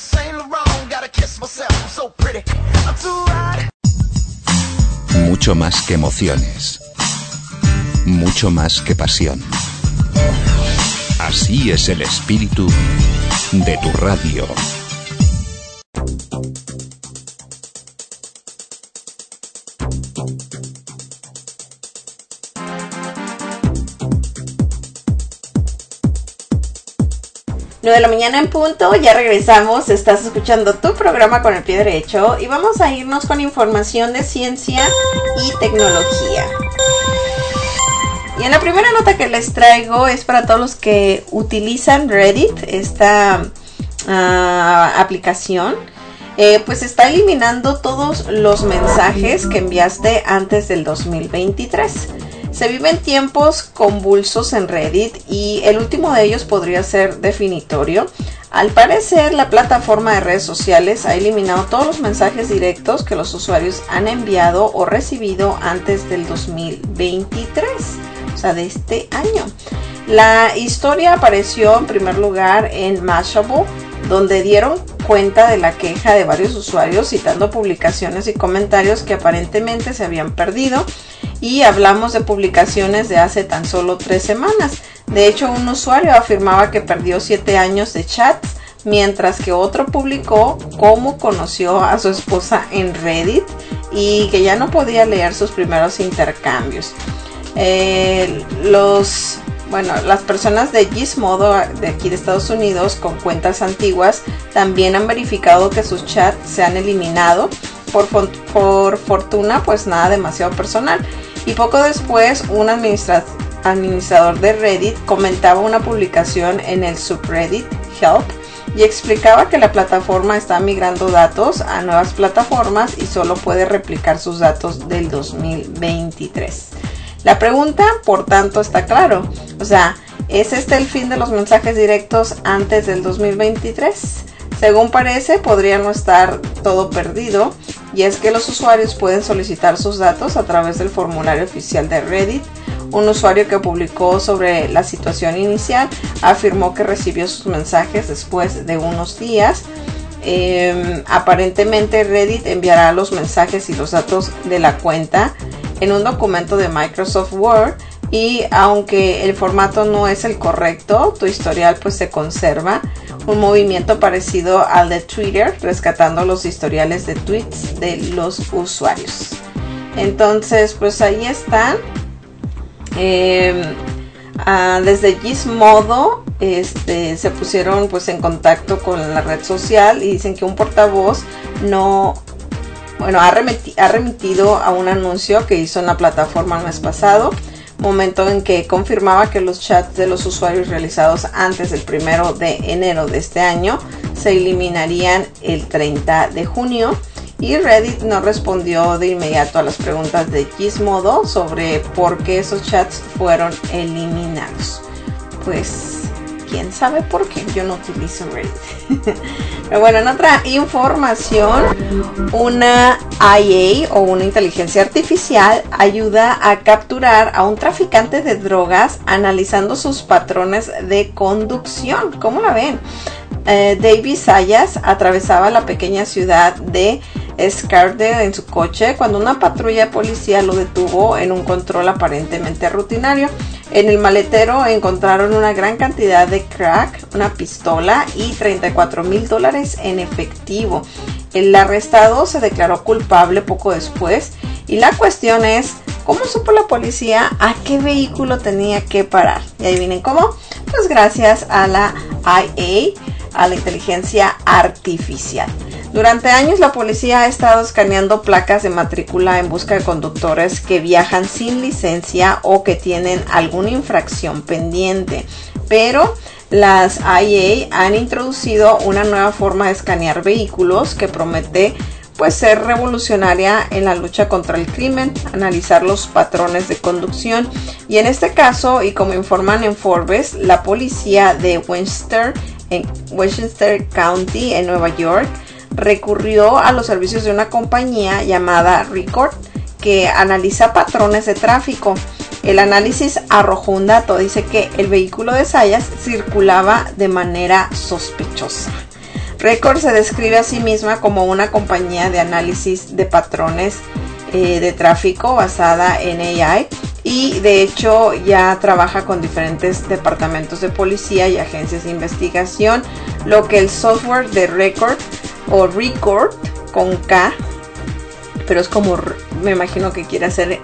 Mucho más que emociones. Mucho más que pasión. Así es el espíritu de tu radio.
De la mañana en punto, ya regresamos, estás escuchando tu programa con el pie derecho y vamos a irnos con información de ciencia y tecnología. Y en la primera nota que les traigo es para todos los que utilizan Reddit, esta aplicación. Pues está eliminando todos los mensajes que enviaste antes del 2023. Se viven tiempos convulsos en Reddit y el último de ellos podría ser definitorio. Al parecer, la plataforma de redes sociales ha eliminado todos los mensajes directos que los usuarios han enviado o recibido antes del 2023, o sea, de este año. La historia apareció en primer lugar en Mashable, donde dieron cuenta de la queja de varios usuarios citando publicaciones y comentarios que aparentemente se habían perdido. Y hablamos de publicaciones de hace tan solo 3 semanas. De hecho, un usuario afirmaba que perdió 7 años de chats, mientras que otro publicó cómo conoció a su esposa en Reddit y que ya no podía leer sus primeros intercambios. Los bueno, las personas de Gizmodo de aquí de Estados Unidos con cuentas antiguas también han verificado que sus chats se han eliminado. Por fortuna, pues nada demasiado personal. Y poco después, un administrador de Reddit comentaba una publicación en el subreddit Help y explicaba que la plataforma está migrando datos a nuevas plataformas y solo puede replicar sus datos del 2023. La pregunta, por tanto, está claro. O sea, ¿es este el fin de los mensajes directos antes del 2023? Según parece, podría no estar todo perdido, y es que los usuarios pueden solicitar sus datos a través del formulario oficial de Reddit. Un usuario que publicó sobre la situación inicial afirmó que recibió sus mensajes después de unos días. Aparentemente Reddit enviará los mensajes y los datos de la cuenta en un documento de Microsoft Word, y aunque el formato no es el correcto, tu historial pues se conserva. Un movimiento parecido al de Twitter, rescatando los historiales de tweets de los usuarios. Entonces pues ahí están. Desde Gizmodo se pusieron pues en contacto con la red social y dicen que un portavoz ha remitido a un anuncio que hizo en la plataforma el mes pasado, momento en que confirmaba que los chats de los usuarios realizados antes del 1 de enero de este año se eliminarían el 30 de junio. Y Reddit no respondió de inmediato a las preguntas de Gizmodo sobre por qué esos chats fueron eliminados. Pues, quién sabe por qué. Yo no utilizo Reddit. Pero bueno, en otra información, una IA o una inteligencia artificial ayuda a capturar a un traficante de drogas analizando sus patrones de conducción. ¿Cómo la ven? David Zayas atravesaba la pequeña ciudad de Scarsdale en su coche cuando una patrulla de policía lo detuvo en un control aparentemente rutinario. En el maletero encontraron una gran cantidad de crack, una pistola y $34,000 en efectivo. El arrestado se declaró culpable poco después, y la cuestión es, ¿cómo supo la policía a qué vehículo tenía que parar? ¿Y adivinen cómo? Pues gracias a la IA, a la inteligencia artificial. Durante años la policía ha estado escaneando placas de matrícula en busca de conductores que viajan sin licencia o que tienen alguna infracción pendiente, pero las IA han introducido una nueva forma de escanear vehículos que promete pues ser revolucionaria en la lucha contra el crimen, analizar los patrones de conducción. Y en este caso, y como informan en Forbes, la policía de Westchester County en Nueva York recurrió a los servicios de una compañía llamada Record, que analiza patrones de tráfico. El análisis arrojó un dato, dice que el vehículo de Zayas circulaba de manera sospechosa. Record se describe a sí misma como una compañía de análisis de patrones de tráfico basada en AI, y de hecho ya trabaja con diferentes departamentos de policía y agencias de investigación, lo que el software de Record o Record con K, pero es como, me imagino que quiere hacer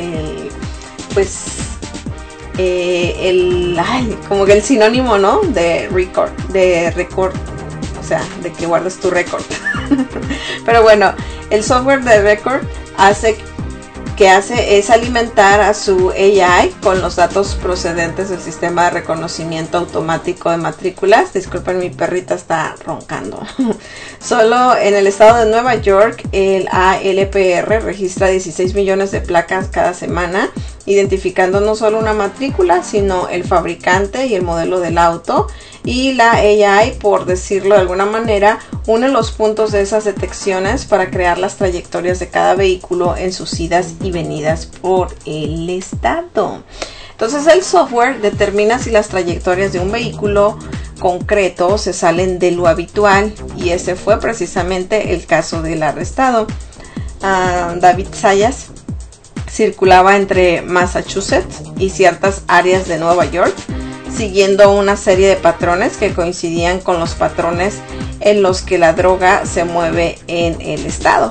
como que el sinónimo, ¿no? De record, o sea, de que guardes tu récord. Pero bueno, el software de Record hace es alimentar a su AI con los datos procedentes del sistema de reconocimiento automático de matrículas. Disculpen, mi perrita está roncando. Solo en el estado de Nueva York, el ALPR registra 16 millones de placas cada semana, identificando no solo una matrícula, sino el fabricante y el modelo del auto. Y la AI, por decirlo de alguna manera, une los puntos de esas detecciones para crear las trayectorias de cada vehículo en sus idas y venidas por el estado. Entonces el software determina si las trayectorias de un vehículo concreto se salen de lo habitual, y ese fue precisamente el caso del arrestado. David Zayas circulaba entre Massachusetts y ciertas áreas de Nueva York, siguiendo una serie de patrones que coincidían con los patrones en los que la droga se mueve en el estado.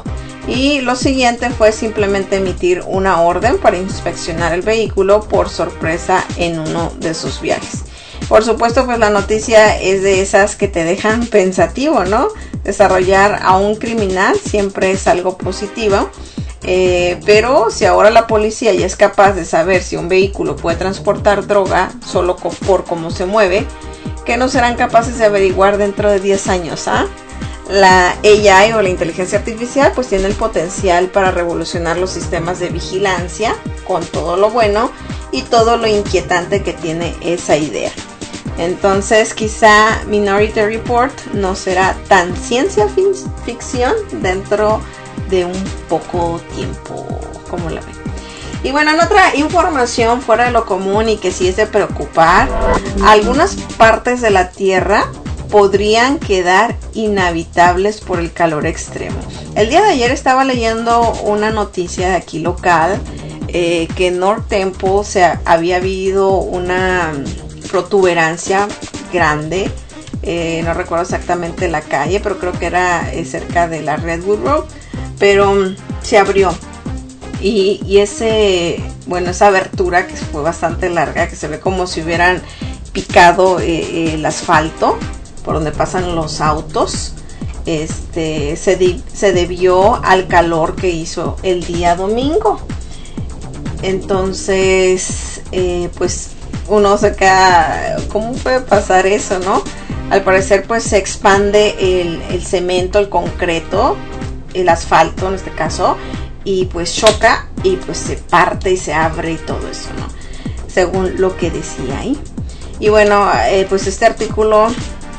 Y lo siguiente fue simplemente emitir una orden para inspeccionar el vehículo por sorpresa en uno de sus viajes. Por supuesto, pues la noticia es de esas que te dejan pensativo, ¿no? Desarrollar a un criminal siempre es algo positivo, pero si ahora la policía ya es capaz de saber si un vehículo puede transportar droga solo por cómo se mueve, ¿qué no serán capaces de averiguar dentro de 10 años, ah? La AI o la inteligencia artificial pues tiene el potencial para revolucionar los sistemas de vigilancia con todo lo bueno y todo lo inquietante que tiene esa idea. Entonces quizá Minority Report no será tan ciencia ficción dentro de un poco tiempo, como la ven. Y bueno, en otra información fuera de lo común y que sí es de preocupar, algunas partes de la Tierra podrían quedar inhabitables por el calor extremo. El día de ayer estaba leyendo una noticia de aquí local, que en North Temple había habido una protuberancia grande, no recuerdo exactamente la calle, pero creo que era cerca de la Redwood Road, pero se abrió y esa abertura, que fue bastante larga, que se ve como si hubieran picado el asfalto por donde pasan los autos, se debió al calor que hizo el día domingo. Entonces pues uno se queda, ¿cómo puede pasar eso, no? Al parecer pues se expande el cemento, el concreto, el asfalto en este caso, y pues choca y pues se parte y se abre y todo eso, ¿no? Según lo que decía ahí. Y bueno, pues este artículo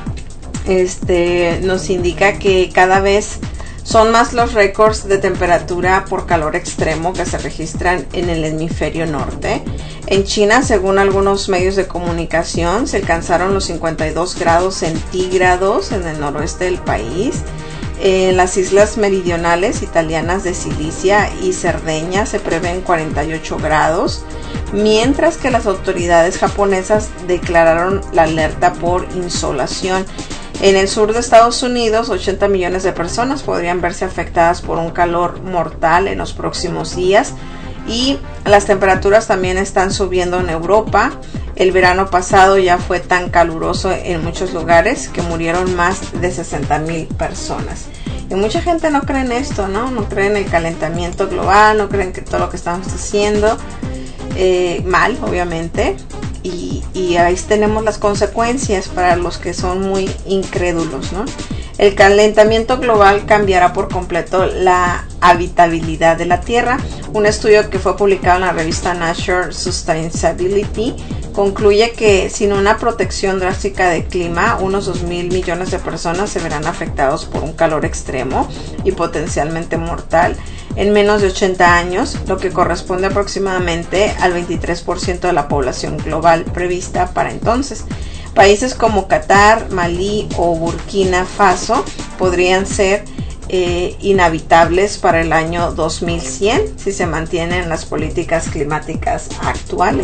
nos indica que cada vez son más los récords de temperatura por calor extremo que se registran en el hemisferio norte. En China, según algunos medios de comunicación, se alcanzaron los 52 grados centígrados en el noroeste del país. En las islas meridionales italianas de Sicilia y Cerdeña se prevén 48 grados, mientras que las autoridades japonesas declararon la alerta por insolación. En el sur de Estados Unidos, 80 millones de personas podrían verse afectadas por un calor mortal en los próximos días, y las temperaturas también están subiendo en Europa. El verano pasado ya fue tan caluroso en muchos lugares que murieron más de 60,000 personas. Y mucha gente no cree en esto, ¿no? No cree en el calentamiento global, no creen que todo lo que estamos haciendo mal, obviamente. Y ahí tenemos las consecuencias para los que son muy incrédulos, ¿no? El calentamiento global cambiará por completo la habitabilidad de la Tierra. Un estudio que fue publicado en la revista Nature Sustainability concluye que sin una protección drástica del clima, unos 2,000 millones de personas se verán afectados por un calor extremo y potencialmente mortal en menos de 80 años, lo que corresponde aproximadamente al 23% de la población global prevista para entonces. Países como Qatar, Malí o Burkina Faso podrían ser inhabitables para el año 2100 si se mantienen las políticas climáticas actuales.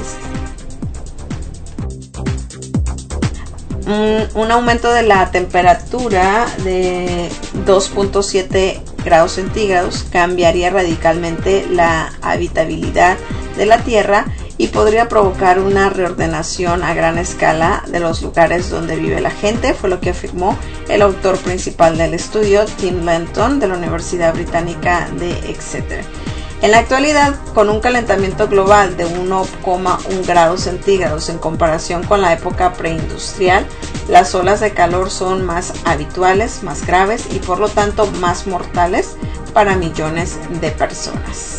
Un aumento de la temperatura de 2.7 grados centígrados cambiaría radicalmente la habitabilidad de la Tierra y podría provocar una reordenación a gran escala de los lugares donde vive la gente, fue lo que afirmó el autor principal del estudio, Tim Lenton, de la Universidad Británica de Exeter. En la actualidad, con un calentamiento global de 1,1 grados centígrados en comparación con la época preindustrial, las olas de calor son más habituales, más graves y por lo tanto más mortales para millones de personas.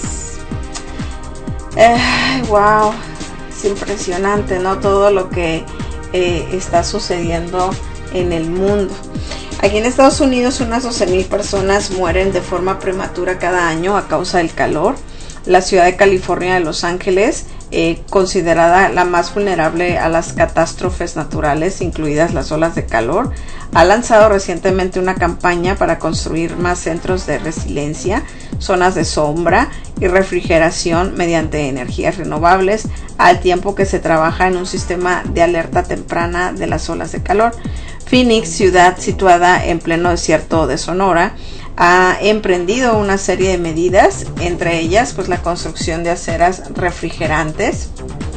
Wow, es impresionante, ¿no? Todo lo que está sucediendo en el mundo. Aquí en Estados Unidos unas 12,000 personas mueren de forma prematura cada año a causa del calor. La ciudad de California de Los Ángeles, considerada la más vulnerable a las catástrofes naturales, incluidas las olas de calor, ha lanzado recientemente una campaña para construir más centros de resiliencia, zonas de sombra y refrigeración mediante energías renovables, al tiempo que se trabaja en un sistema de alerta temprana de las olas de calor. Phoenix, ciudad situada en pleno desierto de Sonora, ha emprendido una serie de medidas, entre ellas pues la construcción de aceras refrigerantes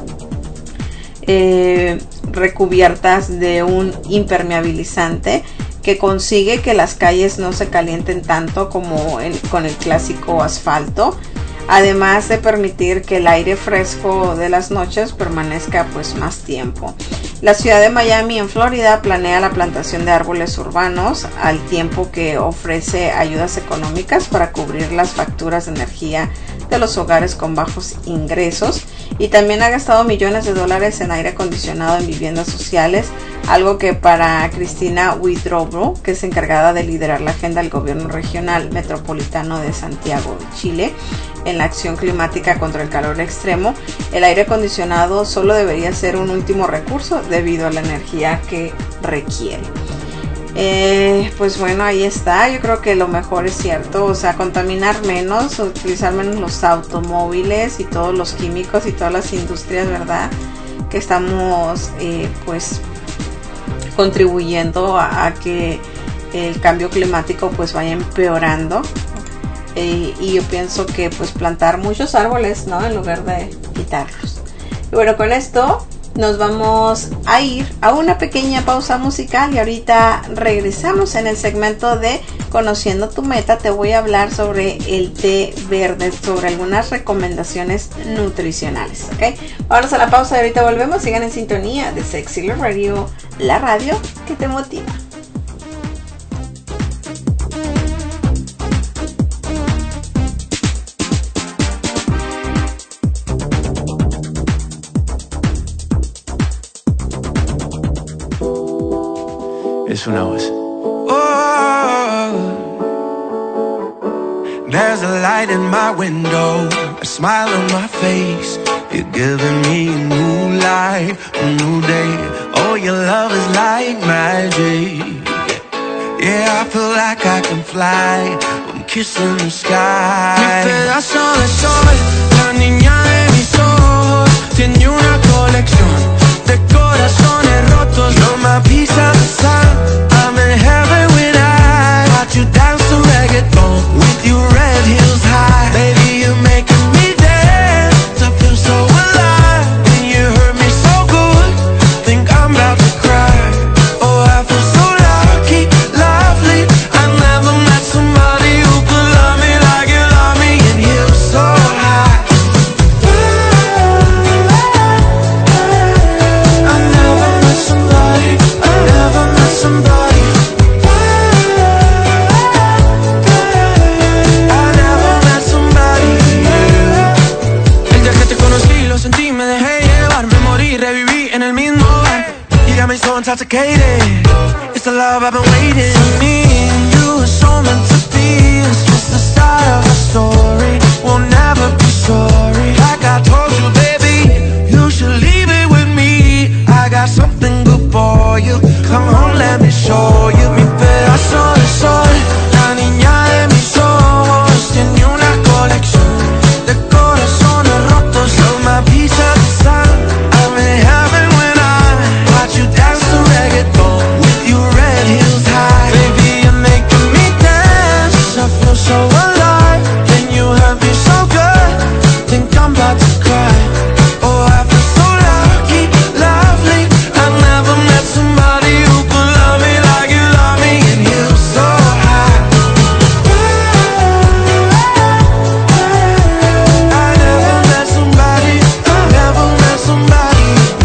recubiertas de un impermeabilizante que consigue que las calles no se calienten tanto como con el clásico asfalto, además de permitir que el aire fresco de las noches permanezca pues más tiempo. La ciudad de Miami, en Florida, planea la plantación de árboles urbanos al tiempo que ofrece ayudas económicas para cubrir las facturas de energía de los hogares con bajos ingresos, y también ha gastado millones de dólares en aire acondicionado en viviendas sociales, algo que para Cristina Huidobro, que es encargada de liderar la agenda del gobierno regional metropolitano de Santiago de Chile en la acción climática contra el calor extremo, el aire acondicionado solo debería ser un último recurso debido a la energía que requiere. Pues bueno, ahí está. Yo creo que lo mejor es cierto, o sea, contaminar menos, utilizar menos los automóviles y todos los químicos y todas las industrias, ¿verdad? Que estamos pues contribuyendo a que el cambio climático pues vaya empeorando. Y yo pienso que pues plantar muchos árboles, ¿no? En lugar de quitarlos. Y bueno, con esto nos vamos a ir a una pequeña pausa musical y ahorita regresamos en el segmento de Conociendo tu Meta. Te voy a hablar sobre el té verde, sobre algunas recomendaciones nutricionales, ¿ok? Vamos a la pausa y ahorita volvemos. Sigan en sintonía de Sexy Love Radio, la radio que te motiva.
Es una voz.
Oh, there's a light in my window, a smile on my face. You're giving me a new life, a new day. Oh, your love is like magic. Yeah, I feel like I can fly. I'm kissing the sky. Mi pedazo de sol, la niña de mis ojos, tiene una colección de corazones rotos. You're my piece of the sun. I'm in heaven when I watch you dance to reggaeton with your red heels high. Baby, you're making me dance. I feel so alive. And you hurt me so good. Think I'm about to cry. Oh, I feel so lucky, lovely. I never met somebody who could love me like you love me. And you're so high. I never met somebody. I never met somebody. So intoxicated, it's the love I've been waiting. For me and you are so meant to be. It's just the start of a story. We'll never be sorry. Like I told you, baby, you should leave it with me. I got something good for you. Come on, let me show you. Mi pedazo de sol, la niña de mis ojos, tiene una colección de corazones rotos. You're my piece of the sun. I'm in heaven when I watch you dance to reggaeton with your red heels high. Baby, you're making me dance. I feel so alive. Then you hurt me so good. Think I'm about to cry. Oh, I feel so lucky, lovely. I never met somebody who could love me like you love me. And you're so high. I never met somebody. I never met somebody.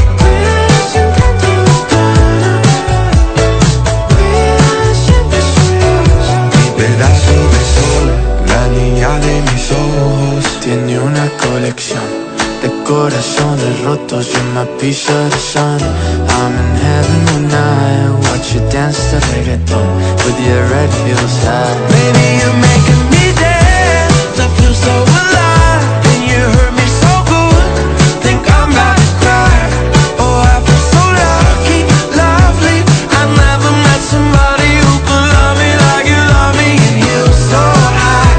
Pedazo de sol, la niña de mis ojos, tiene una colección de corazones rotos. You're my piece of the sun. I'm in heaven when I watch you dance to reggaeton with your red heels high. Baby, you're making me dance. I feel so alive. And you hurt me so good. Think I'm about to cry. Oh, I feel so lucky, lovely. I never met somebody who could love me like you love me. And you're so high.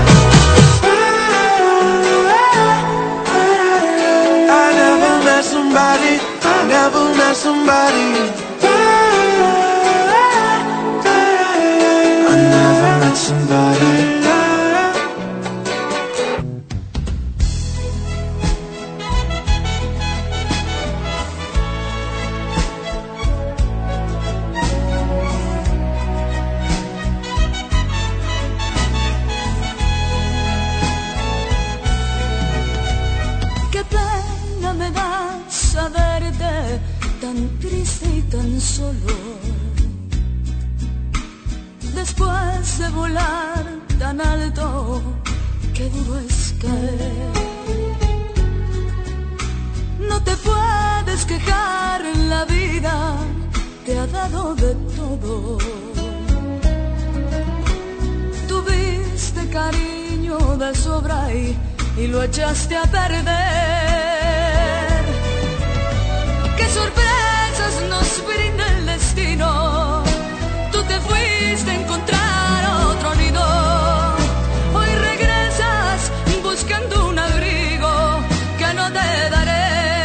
I never met somebody. I never met somebody. I never met somebody.
tan triste y tan solo. Después de volar tan alto, qué duro es caer. No te puedes quejar, la vida te ha dado de todo. Tuviste cariño de sobra y lo echaste a perder. Qué sorpresas nos brinda el destino. Tú te fuiste a encontrar otro nido. Hoy regresas buscando un abrigo que no te daré.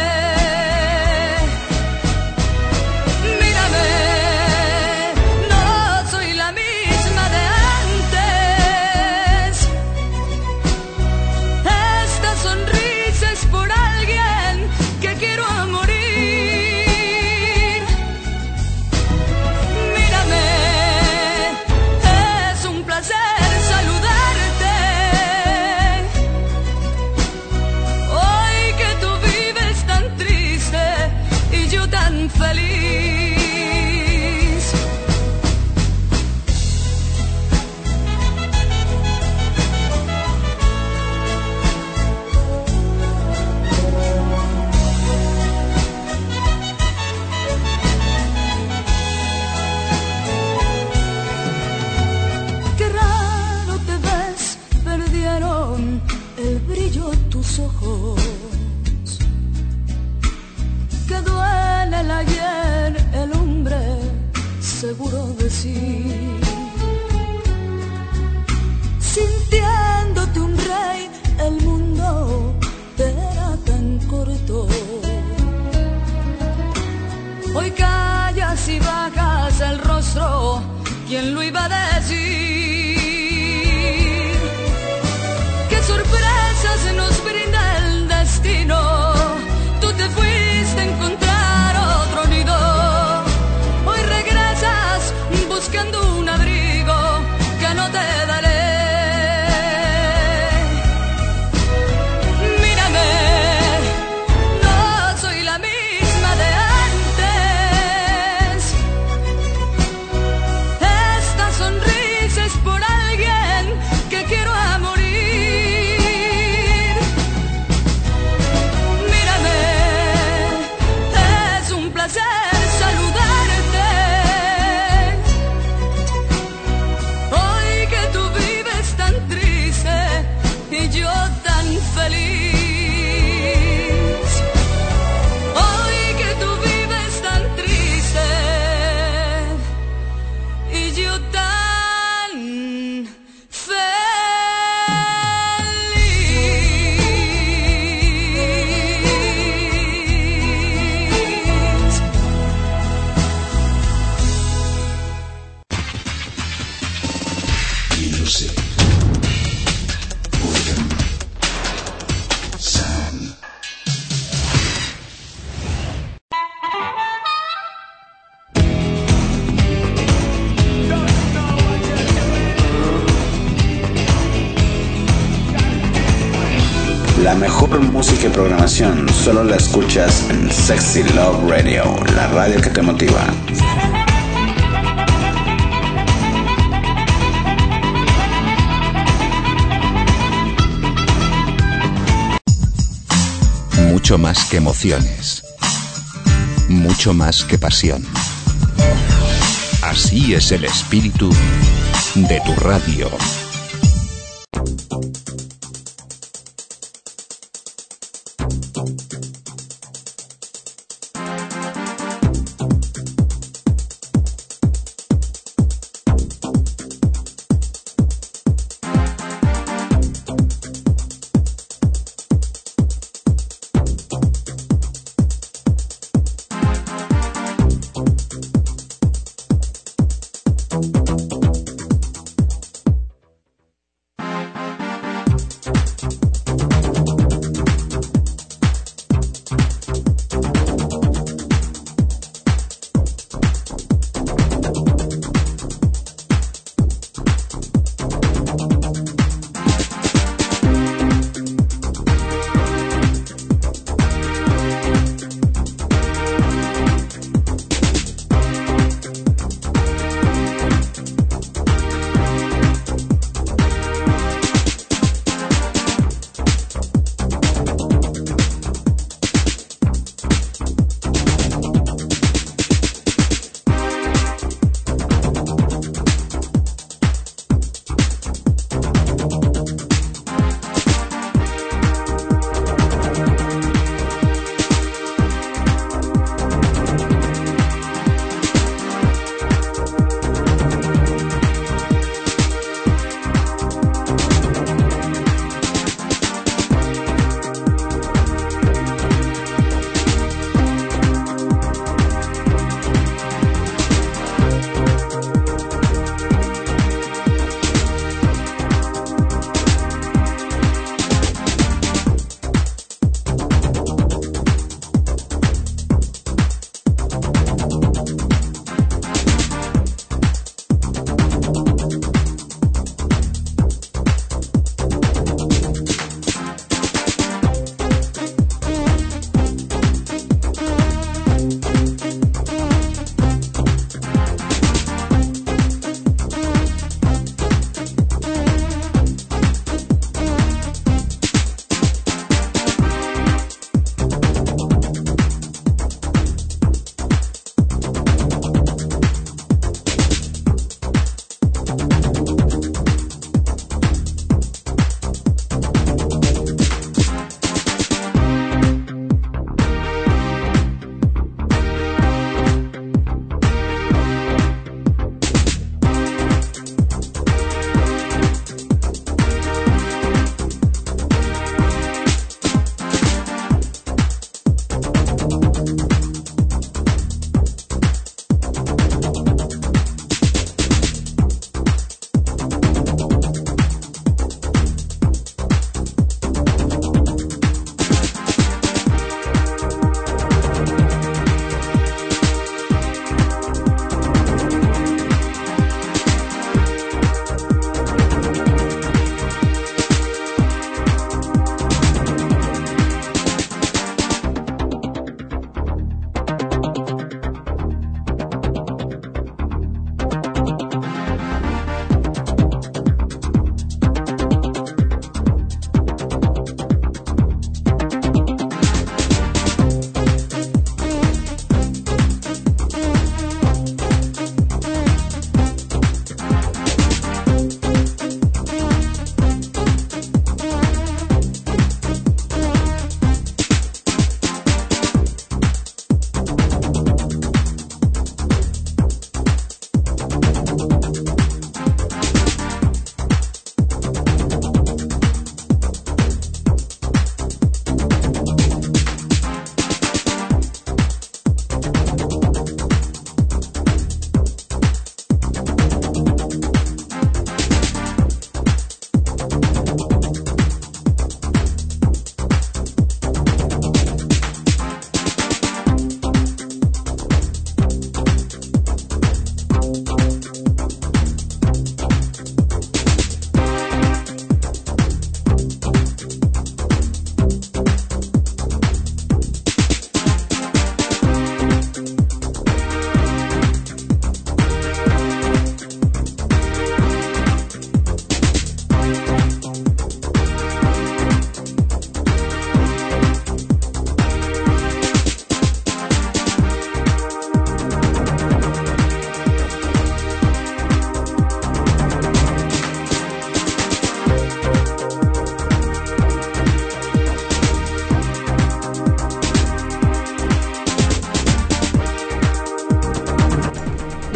Ojos, que duele el ayer, el hombre seguro de sí, sintiéndote un rey, el mundo te era tan corto. Hoy callas y bajas el rostro, ¿quién lo iba a decir? ¡Qué sorpresas nos brinda el destino! Tú te fuiste a encontrar otro nido. Hoy regresas buscando un abrigo que no te daré. Mírame, no soy la misma de antes. Esta sonrisa es por alguien que quiero a morir.
La mejor música y programación solo la escuchas en Sexy Love Radio, la radio que te motiva.
Mucho más que emociones, mucho más que pasión. Así es el espíritu de tu radio.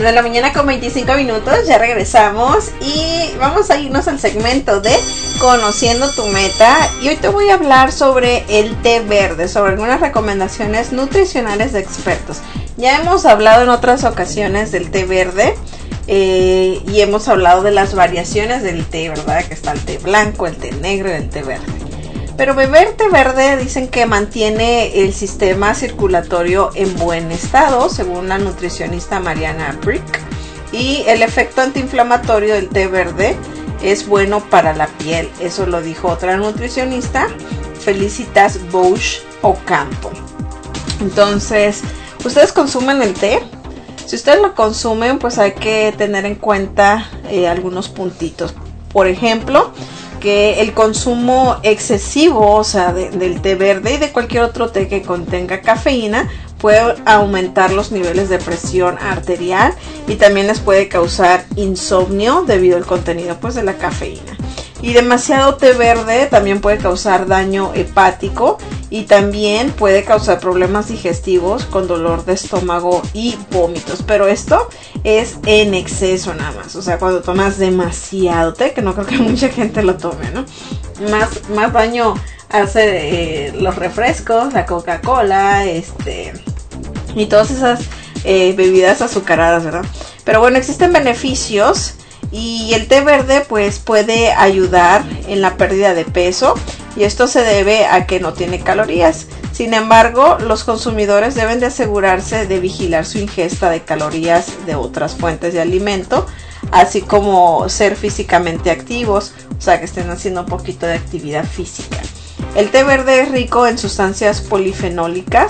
De la mañana con 25 minutos, ya regresamos y vamos a irnos al segmento de Conociendo tu Meta. Y hoy te voy a hablar sobre el té verde, sobre algunas recomendaciones nutricionales de expertos. Ya hemos hablado en otras ocasiones del té verde y hemos hablado de las variaciones del té, ¿verdad? Que está el té blanco, el té negro y el té verde. Pero beber té verde dicen que mantiene el sistema circulatorio en buen estado, según la nutricionista Mariana Brick. Y el efecto antiinflamatorio del té verde es bueno para la piel. Eso lo dijo otra nutricionista, Felicitas Bosch Ocampo. Entonces, ¿ustedes consumen el té? Si ustedes lo consumen, pues hay que tener en cuenta algunos puntitos. Por ejemplo, que el consumo excesivo, o sea, del té verde y de cualquier otro té que contenga cafeína puede aumentar los niveles de presión arterial y también les puede causar insomnio debido al contenido pues de la cafeína. Y demasiado té verde también puede causar daño hepático y también puede causar problemas digestivos con dolor de estómago y vómitos. Pero esto es en exceso nada más. O sea, cuando tomas demasiado té, que no creo que mucha gente lo tome, ¿no? Más daño hace los refrescos, la Coca-Cola, y todas esas bebidas azucaradas, ¿verdad? Pero bueno, existen beneficios. Y el té verde pues puede ayudar en la pérdida de peso y esto se debe a que no tiene calorías. Sin embargo, los consumidores deben de asegurarse de vigilar su ingesta de calorías de otras fuentes de alimento, así como ser físicamente activos, o sea que estén haciendo un poquito de actividad física. El té verde es rico en sustancias polifenólicas.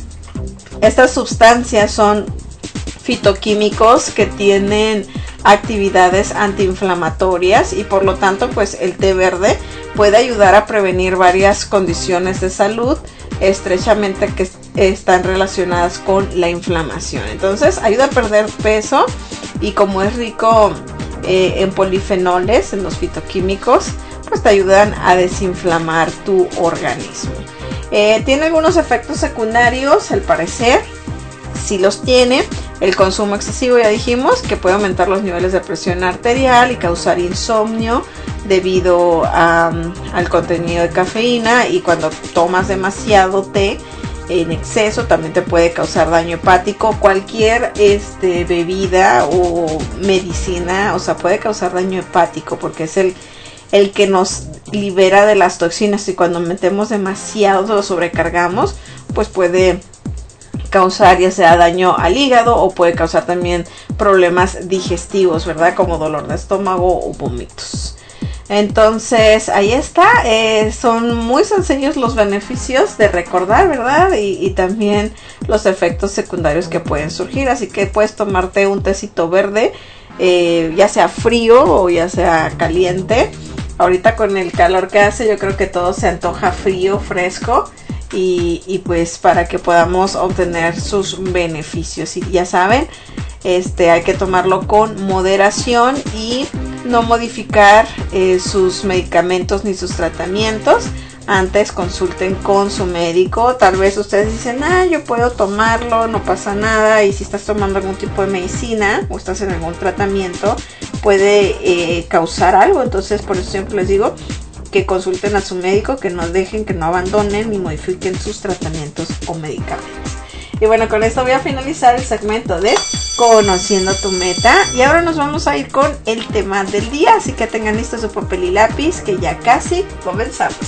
Estas sustancias son fitoquímicos que tienen actividades antiinflamatorias y por lo tanto pues el té verde puede ayudar a prevenir varias condiciones de salud estrechamente que están relacionadas con la inflamación. Entonces ayuda a perder peso y como es rico en polifenoles, en los fitoquímicos, pues te ayudan a desinflamar tu organismo. Tiene algunos efectos secundarios, al parecer, sí los tiene. El consumo excesivo, ya dijimos, que puede aumentar los niveles de presión arterial y causar insomnio debido al contenido de cafeína, y cuando tomas demasiado té en exceso también te puede causar daño hepático. Cualquier bebida o medicina, o sea, puede causar daño hepático porque es el que nos libera de las toxinas, y cuando metemos demasiado, lo sobrecargamos, pues puede causar ya sea daño al hígado o puede causar también problemas digestivos, ¿verdad? Como dolor de estómago o vómitos. Entonces ahí está, son muy sencillos los beneficios de recordar, ¿verdad? Y también los efectos secundarios que pueden surgir, así que puedes tomarte un tecito verde, ya sea frío o ya sea caliente. Ahorita con el calor que hace yo creo que todo se antoja frío, fresco. Y pues para que podamos obtener sus beneficios. Y ya saben, hay que tomarlo con moderación y no modificar sus medicamentos ni sus tratamientos. Antes consulten con su médico. Tal vez ustedes dicen, yo puedo tomarlo, no pasa nada. Y si estás tomando algún tipo de medicina o estás en algún tratamiento, puede causar algo. Entonces por eso siempre les digo que consulten a su médico, que no dejen, que no abandonen ni modifiquen sus tratamientos o medicamentos. Y bueno, con esto voy a finalizar el segmento de Conociendo tu Meta. Y ahora nos vamos a ir con el tema del día. Así que tengan listo su papel y lápiz, que ya casi comenzamos.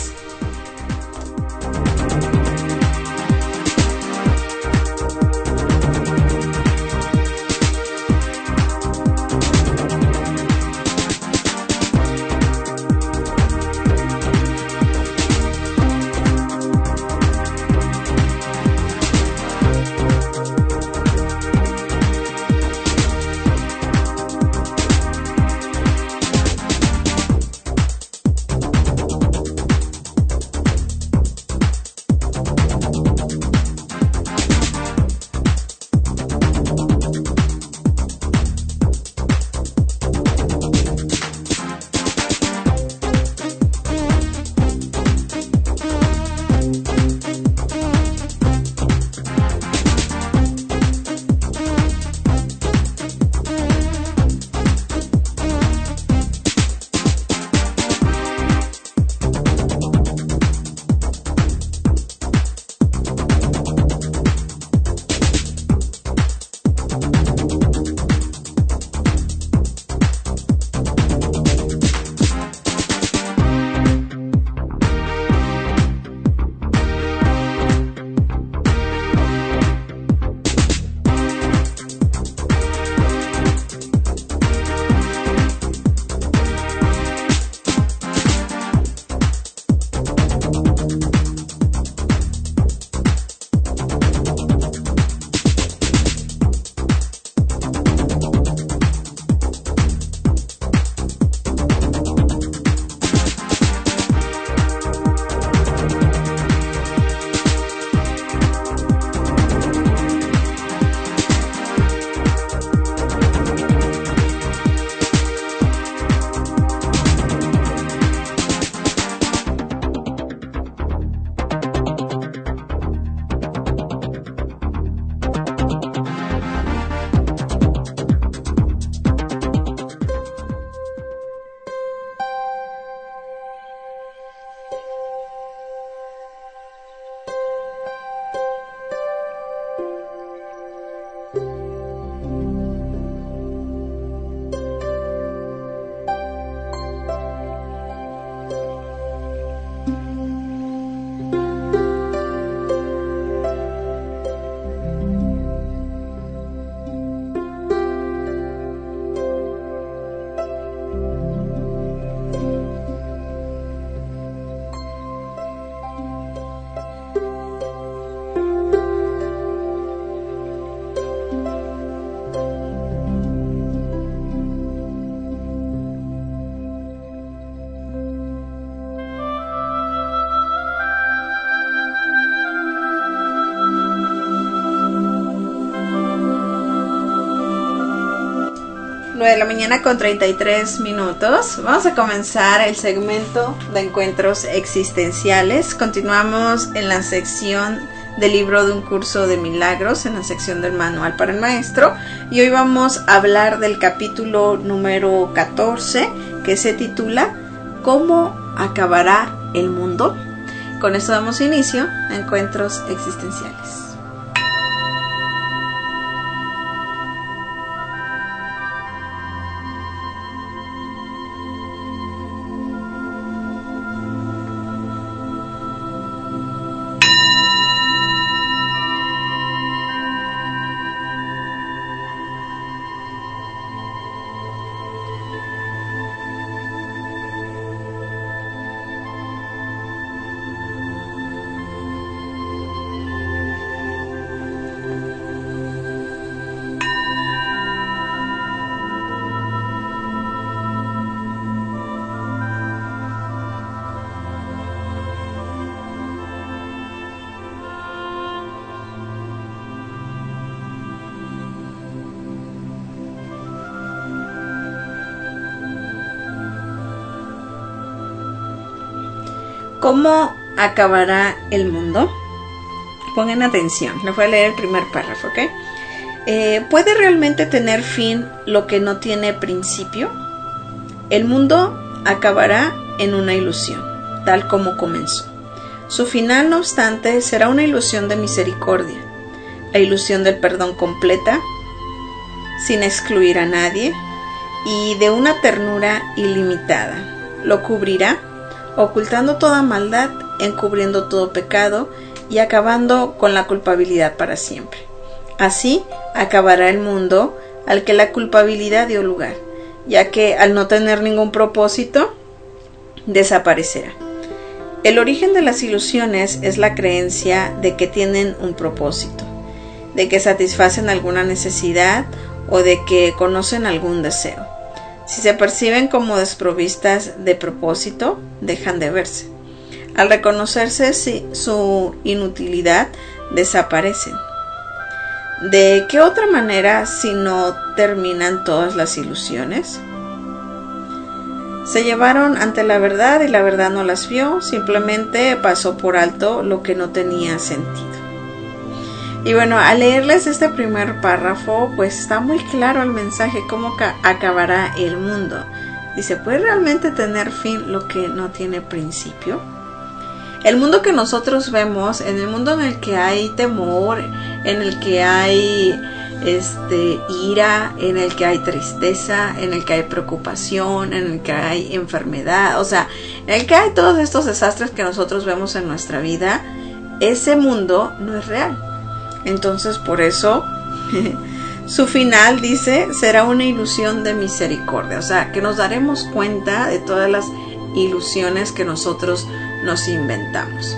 9 de la mañana con 33 minutos. Vamos a comenzar el segmento de encuentros existenciales. Continuamos en la sección del libro de un curso de milagros, en la sección del manual para el maestro. Y hoy vamos a hablar del capítulo número 14, que se titula ¿Cómo acabará el mundo? Con esto damos inicio a encuentros existenciales. ¿Cómo acabará el mundo? Pongan atención, les voy a leer el primer párrafo, ¿ok? ¿Puede realmente tener fin lo que no tiene principio? El mundo acabará en una ilusión, tal como comenzó. Su final, no obstante, será una ilusión de misericordia, la ilusión del perdón completa, sin excluir a nadie, y de una ternura ilimitada. Lo cubrirá, ocultando toda maldad, encubriendo todo pecado y acabando con la culpabilidad para siempre. Así acabará el mundo al que la culpabilidad dio lugar, ya que al no tener ningún propósito, desaparecerá. El origen de las ilusiones es la creencia de que tienen un propósito, de que satisfacen alguna necesidad o de que conocen algún deseo. Si se perciben como desprovistas de propósito, dejan de verse. Al reconocerse su inutilidad, desaparecen. ¿De qué otra manera si no terminan todas las ilusiones? Se llevaron ante la verdad y la verdad no las vio, simplemente pasó por alto lo que no tenía sentido. Y bueno, al leerles este primer párrafo, pues está muy claro el mensaje, cómo acabará el mundo. Dice, ¿puede realmente tener fin lo que no tiene principio? El mundo que nosotros vemos, en el mundo en el que hay temor, en el que hay ira, en el que hay tristeza, en el que hay preocupación, en el que hay enfermedad, o sea, en el que hay todos estos desastres que nosotros vemos en nuestra vida, ese mundo no es real. Entonces, por eso, su final, dice, será una ilusión de misericordia. O sea, que nos daremos cuenta de todas las ilusiones que nosotros nos inventamos.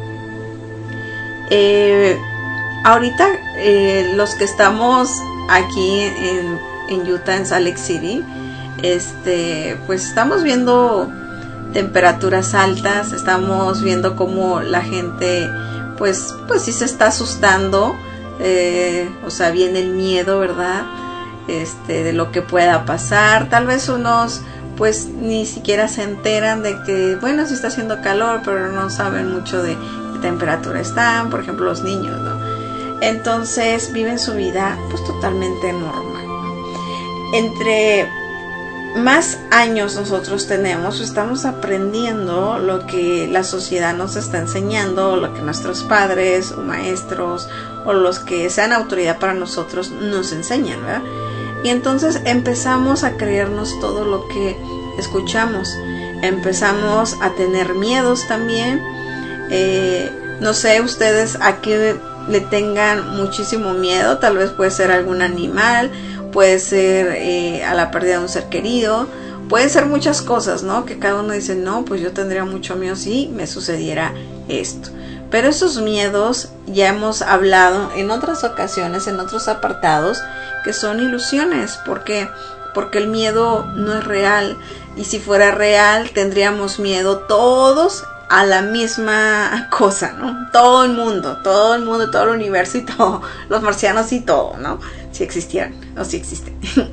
Ahorita, los que estamos aquí en Utah, en Salt Lake City, pues estamos viendo temperaturas altas, estamos viendo cómo la gente pues sí se está asustando, o sea, viene el miedo, ¿verdad? De lo que pueda pasar. Tal vez unos pues ni siquiera se enteran de que, bueno, sí está haciendo calor, pero no saben mucho de qué temperatura están, por ejemplo, los niños, ¿no? Entonces viven su vida pues totalmente normal, ¿no? Entre más años nosotros tenemos, estamos aprendiendo lo que la sociedad nos está enseñando, lo que nuestros padres o maestros o los que sean autoridad para nosotros nos enseñan, ¿verdad? Y entonces empezamos a creernos todo lo que escuchamos, empezamos a tener miedos también. No sé ustedes a qué le tengan muchísimo miedo, tal vez puede ser algún animal, puede ser a la pérdida de un ser querido, pueden ser muchas cosas, ¿no? Que cada uno dice, no, pues yo tendría mucho miedo si me sucediera esto. Pero esos miedos ya hemos hablado en otras ocasiones, en otros apartados, que son ilusiones. ¿Por qué? Porque el miedo no es real. Y si fuera real, tendríamos miedo todos a la misma cosa, ¿no? Todo el mundo, todo el universo y todo, los marcianos y todo, ¿no? Si existieran o si existen.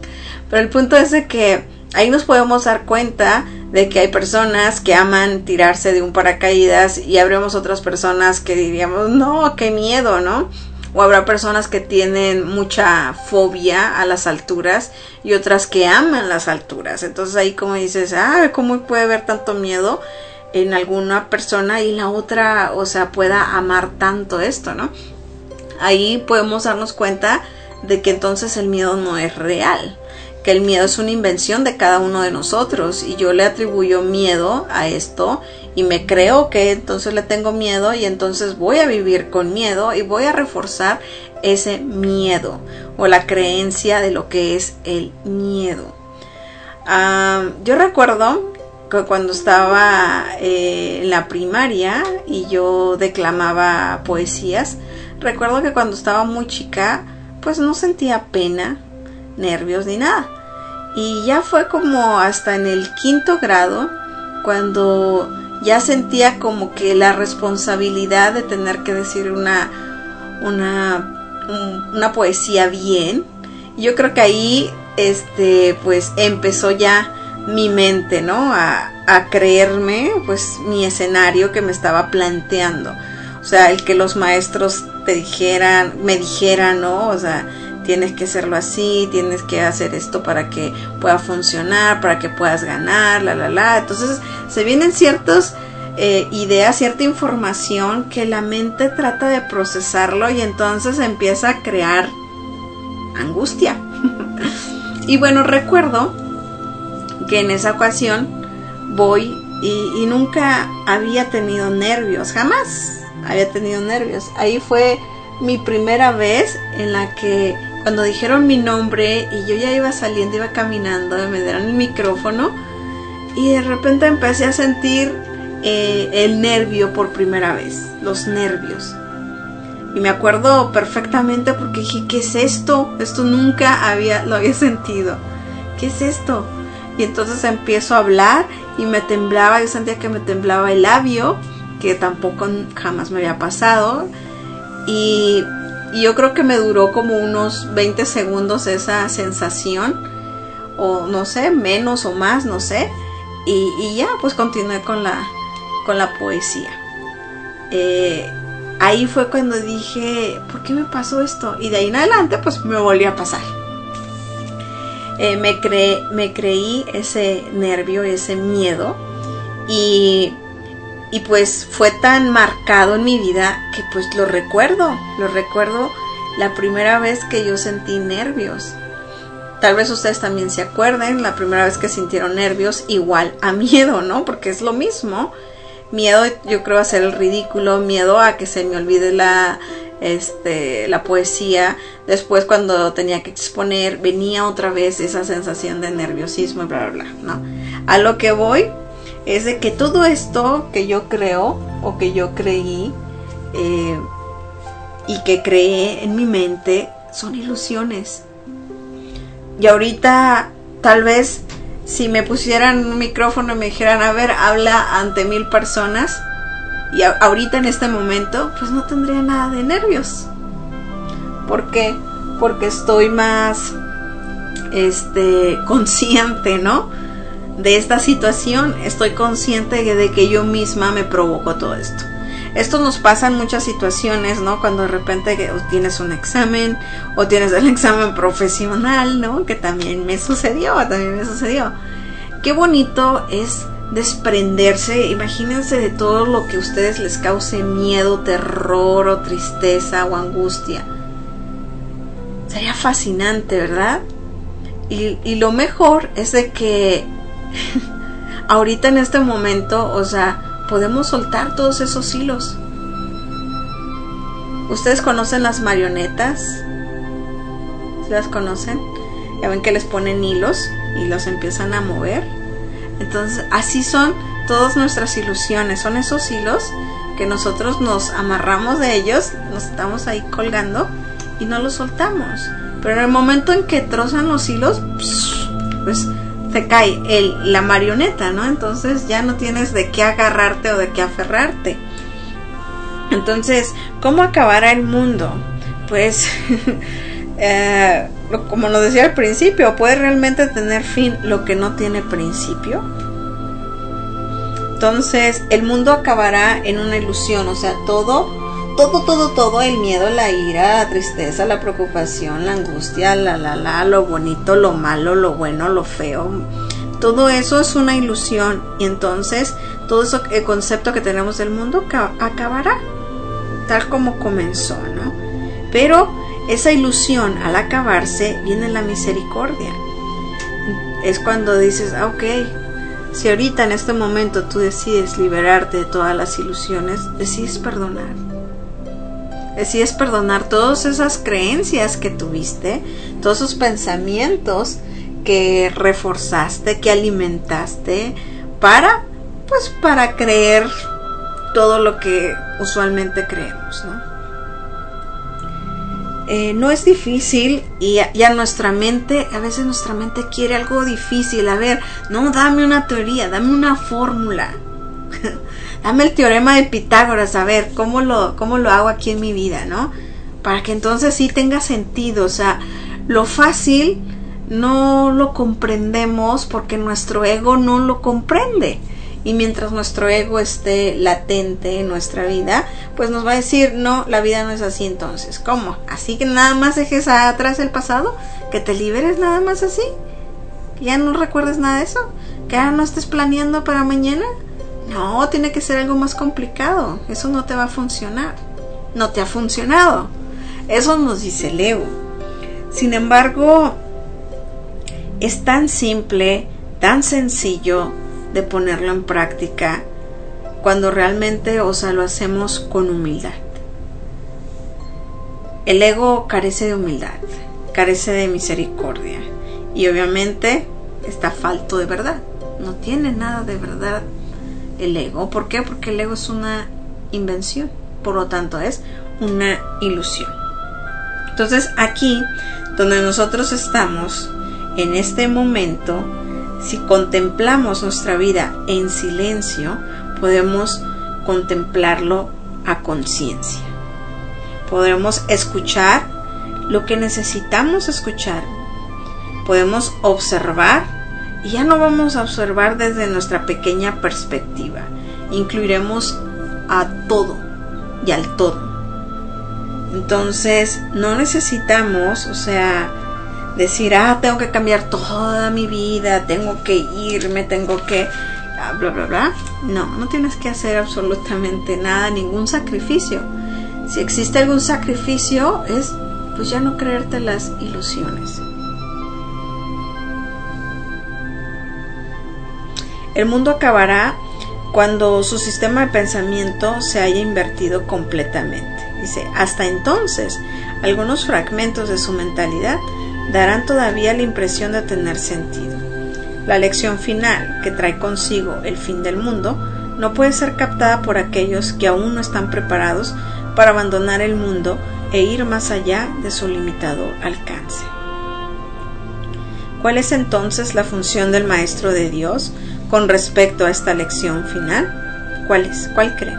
Pero el punto es de que ahí nos podemos dar cuenta de que hay personas que aman tirarse de un paracaídas y habremos otras personas que diríamos, no, qué miedo, ¿no? O habrá personas que tienen mucha fobia a las alturas y otras que aman las alturas. Entonces ahí como dices, ¿cómo puede haber tanto miedo en alguna persona y la otra, o sea, pueda amar tanto esto, ¿no? Ahí podemos darnos cuenta de que entonces el miedo no es real, que el miedo es una invención de cada uno de nosotros y yo le atribuyo miedo a esto y me creo que entonces le tengo miedo y entonces voy a vivir con miedo y voy a reforzar ese miedo o la creencia de lo que es el miedo. Yo recuerdo que cuando estaba en la primaria y yo declamaba poesías, recuerdo que cuando estaba muy chica pues no sentía pena, nervios ni nada, y ya fue como hasta en el 5º grado cuando ya sentía como que la responsabilidad de tener que decir una poesía bien. Yo creo que ahí pues empezó ya mi mente, ¿no? A creerme pues mi escenario que me estaba planteando. O sea, el que los maestros me dijeran, ¿no? O sea, tienes que hacerlo así, tienes que hacer esto para que pueda funcionar, para que puedas ganar, Entonces se vienen ciertas ideas, cierta información que la mente trata de procesarlo y entonces empieza a crear angustia. Y bueno, recuerdo que en esa ocasión voy y nunca había tenido nervios, jamás había tenido nervios. Ahí fue mi primera vez en la que cuando dijeron mi nombre y yo ya iba saliendo, iba caminando, me dieron el micrófono y de repente empecé a sentir el nervio por primera vez, los nervios. Y me acuerdo perfectamente porque dije, ¿qué es esto? Esto nunca lo había sentido. ¿Qué es esto? Y entonces empiezo a hablar y me temblaba, yo sentía que me temblaba el labio, que tampoco jamás me había pasado. Y yo creo que me duró como unos 20 segundos esa sensación, o no sé, menos o más, no sé, y ya pues continué con la poesía. Ahí fue cuando dije, ¿por qué me pasó esto? Y de ahí en adelante pues me volvió a pasar. Me creí ese nervio, ese miedo, y pues fue tan marcado en mi vida que pues lo recuerdo la primera vez que yo sentí nervios. Tal vez ustedes también se acuerden la primera vez que sintieron nervios igual a miedo, ¿no? Porque es lo mismo. Miedo, yo creo, a hacer el ridículo, miedo a que se me olvide la poesía. Después cuando tenía que exponer venía otra vez esa sensación de nerviosismo y bla bla bla, ¿no? A lo que voy es de que todo esto que yo creo o que yo creí y que creé en mi mente son ilusiones. Y ahorita tal vez si me pusieran un micrófono y me dijeran, a ver, habla ante 1000 personas, y ahorita en este momento pues no tendría nada de nervios. ¿Por qué? Porque estoy más consciente, ¿no?, de esta situación. Estoy consciente de que yo misma me provoco todo esto. Esto nos pasa en muchas situaciones, ¿no? Cuando de repente tienes un examen o tienes el examen profesional, ¿no? Que también me sucedió. Qué bonito es desprenderse. Imagínense de todo lo que a ustedes les cause miedo, terror o tristeza o angustia. Sería fascinante, ¿verdad? Y lo mejor es de que ahorita en este momento, o sea, podemos soltar todos esos hilos. ¿Ustedes conocen las marionetas? ¿Se las conocen? Ya ven que les ponen hilos y los empiezan a mover. Entonces, así son todas nuestras ilusiones. Son esos hilos que nosotros nos amarramos de ellos, nos estamos ahí colgando y no los soltamos. Pero en el momento en que trozan los hilos, pues se cae la marioneta, ¿no? Entonces ya no tienes de qué agarrarte o de qué aferrarte. Entonces, ¿cómo acabará el mundo? Pues como nos decía al principio, ¿puede realmente tener fin lo que no tiene principio? Entonces el mundo acabará en una ilusión, o sea, todo, el miedo, la ira, la tristeza, la preocupación, la angustia, lo bonito, lo malo, lo bueno, lo feo, todo eso es una ilusión, y entonces todo eso, el concepto que tenemos del mundo acabará tal como comenzó, ¿no? Pero esa ilusión, al acabarse, viene la misericordia. Es cuando dices, ok, si ahorita en este momento tú decides liberarte de todas las ilusiones, decides perdonar todas esas creencias que tuviste, todos esos pensamientos que reforzaste, que alimentaste para creer todo lo que usualmente creemos, ¿no? No es difícil, y a nuestra mente, a veces nuestra mente quiere algo difícil. A ver, no, dame una teoría, dame una fórmula, dame el teorema de Pitágoras, a ver, ¿cómo lo hago aquí en mi vida, no? Para que entonces sí tenga sentido. O sea, lo fácil no lo comprendemos porque nuestro ego no lo comprende. Y mientras nuestro ego esté latente en nuestra vida, pues nos va a decir, no, la vida no es así. Entonces, ¿cómo? ¿Así que nada más dejes atrás el pasado? ¿Que te liberes nada más así? ¿Que ya no recuerdes nada de eso? ¿Que ahora no estés planeando para mañana? No, tiene que ser algo más complicado. Eso no te va a funcionar. No te ha funcionado. Eso nos dice el ego. Sin embargo, es tan simple, tan sencillo de ponerlo en práctica cuando realmente, o sea, lo hacemos con humildad. El ego carece de humildad, carece de misericordia, y obviamente está falto de verdad. No tiene nada de verdad el ego. ¿Por qué? Porque el ego es una invención, por lo tanto es una ilusión. Entonces aquí donde nosotros estamos en este momento, si contemplamos nuestra vida en silencio, podemos contemplarlo a conciencia. Podremos escuchar lo que necesitamos escuchar. Podemos observar, y ya no vamos a observar desde nuestra pequeña perspectiva. Incluiremos a todo y al todo. Entonces, no necesitamos, o sea, decir, tengo que cambiar toda mi vida, tengo que irme, tengo que bla bla bla. No tienes que hacer absolutamente nada, ningún sacrificio. Si existe algún sacrificio, es pues ya no creerte las ilusiones. El mundo acabará cuando su sistema de pensamiento se haya invertido completamente. Dice, hasta entonces, algunos fragmentos de su mentalidad darán todavía la impresión de tener sentido. La lección final, que trae consigo el fin del mundo, no puede ser captada por aquellos que aún no están preparados para abandonar el mundo e ir más allá de su limitado alcance. ¿Cuál es entonces la función del Maestro de Dios con respecto a esta lección final? ¿Cuál es? ¿Cuál cree?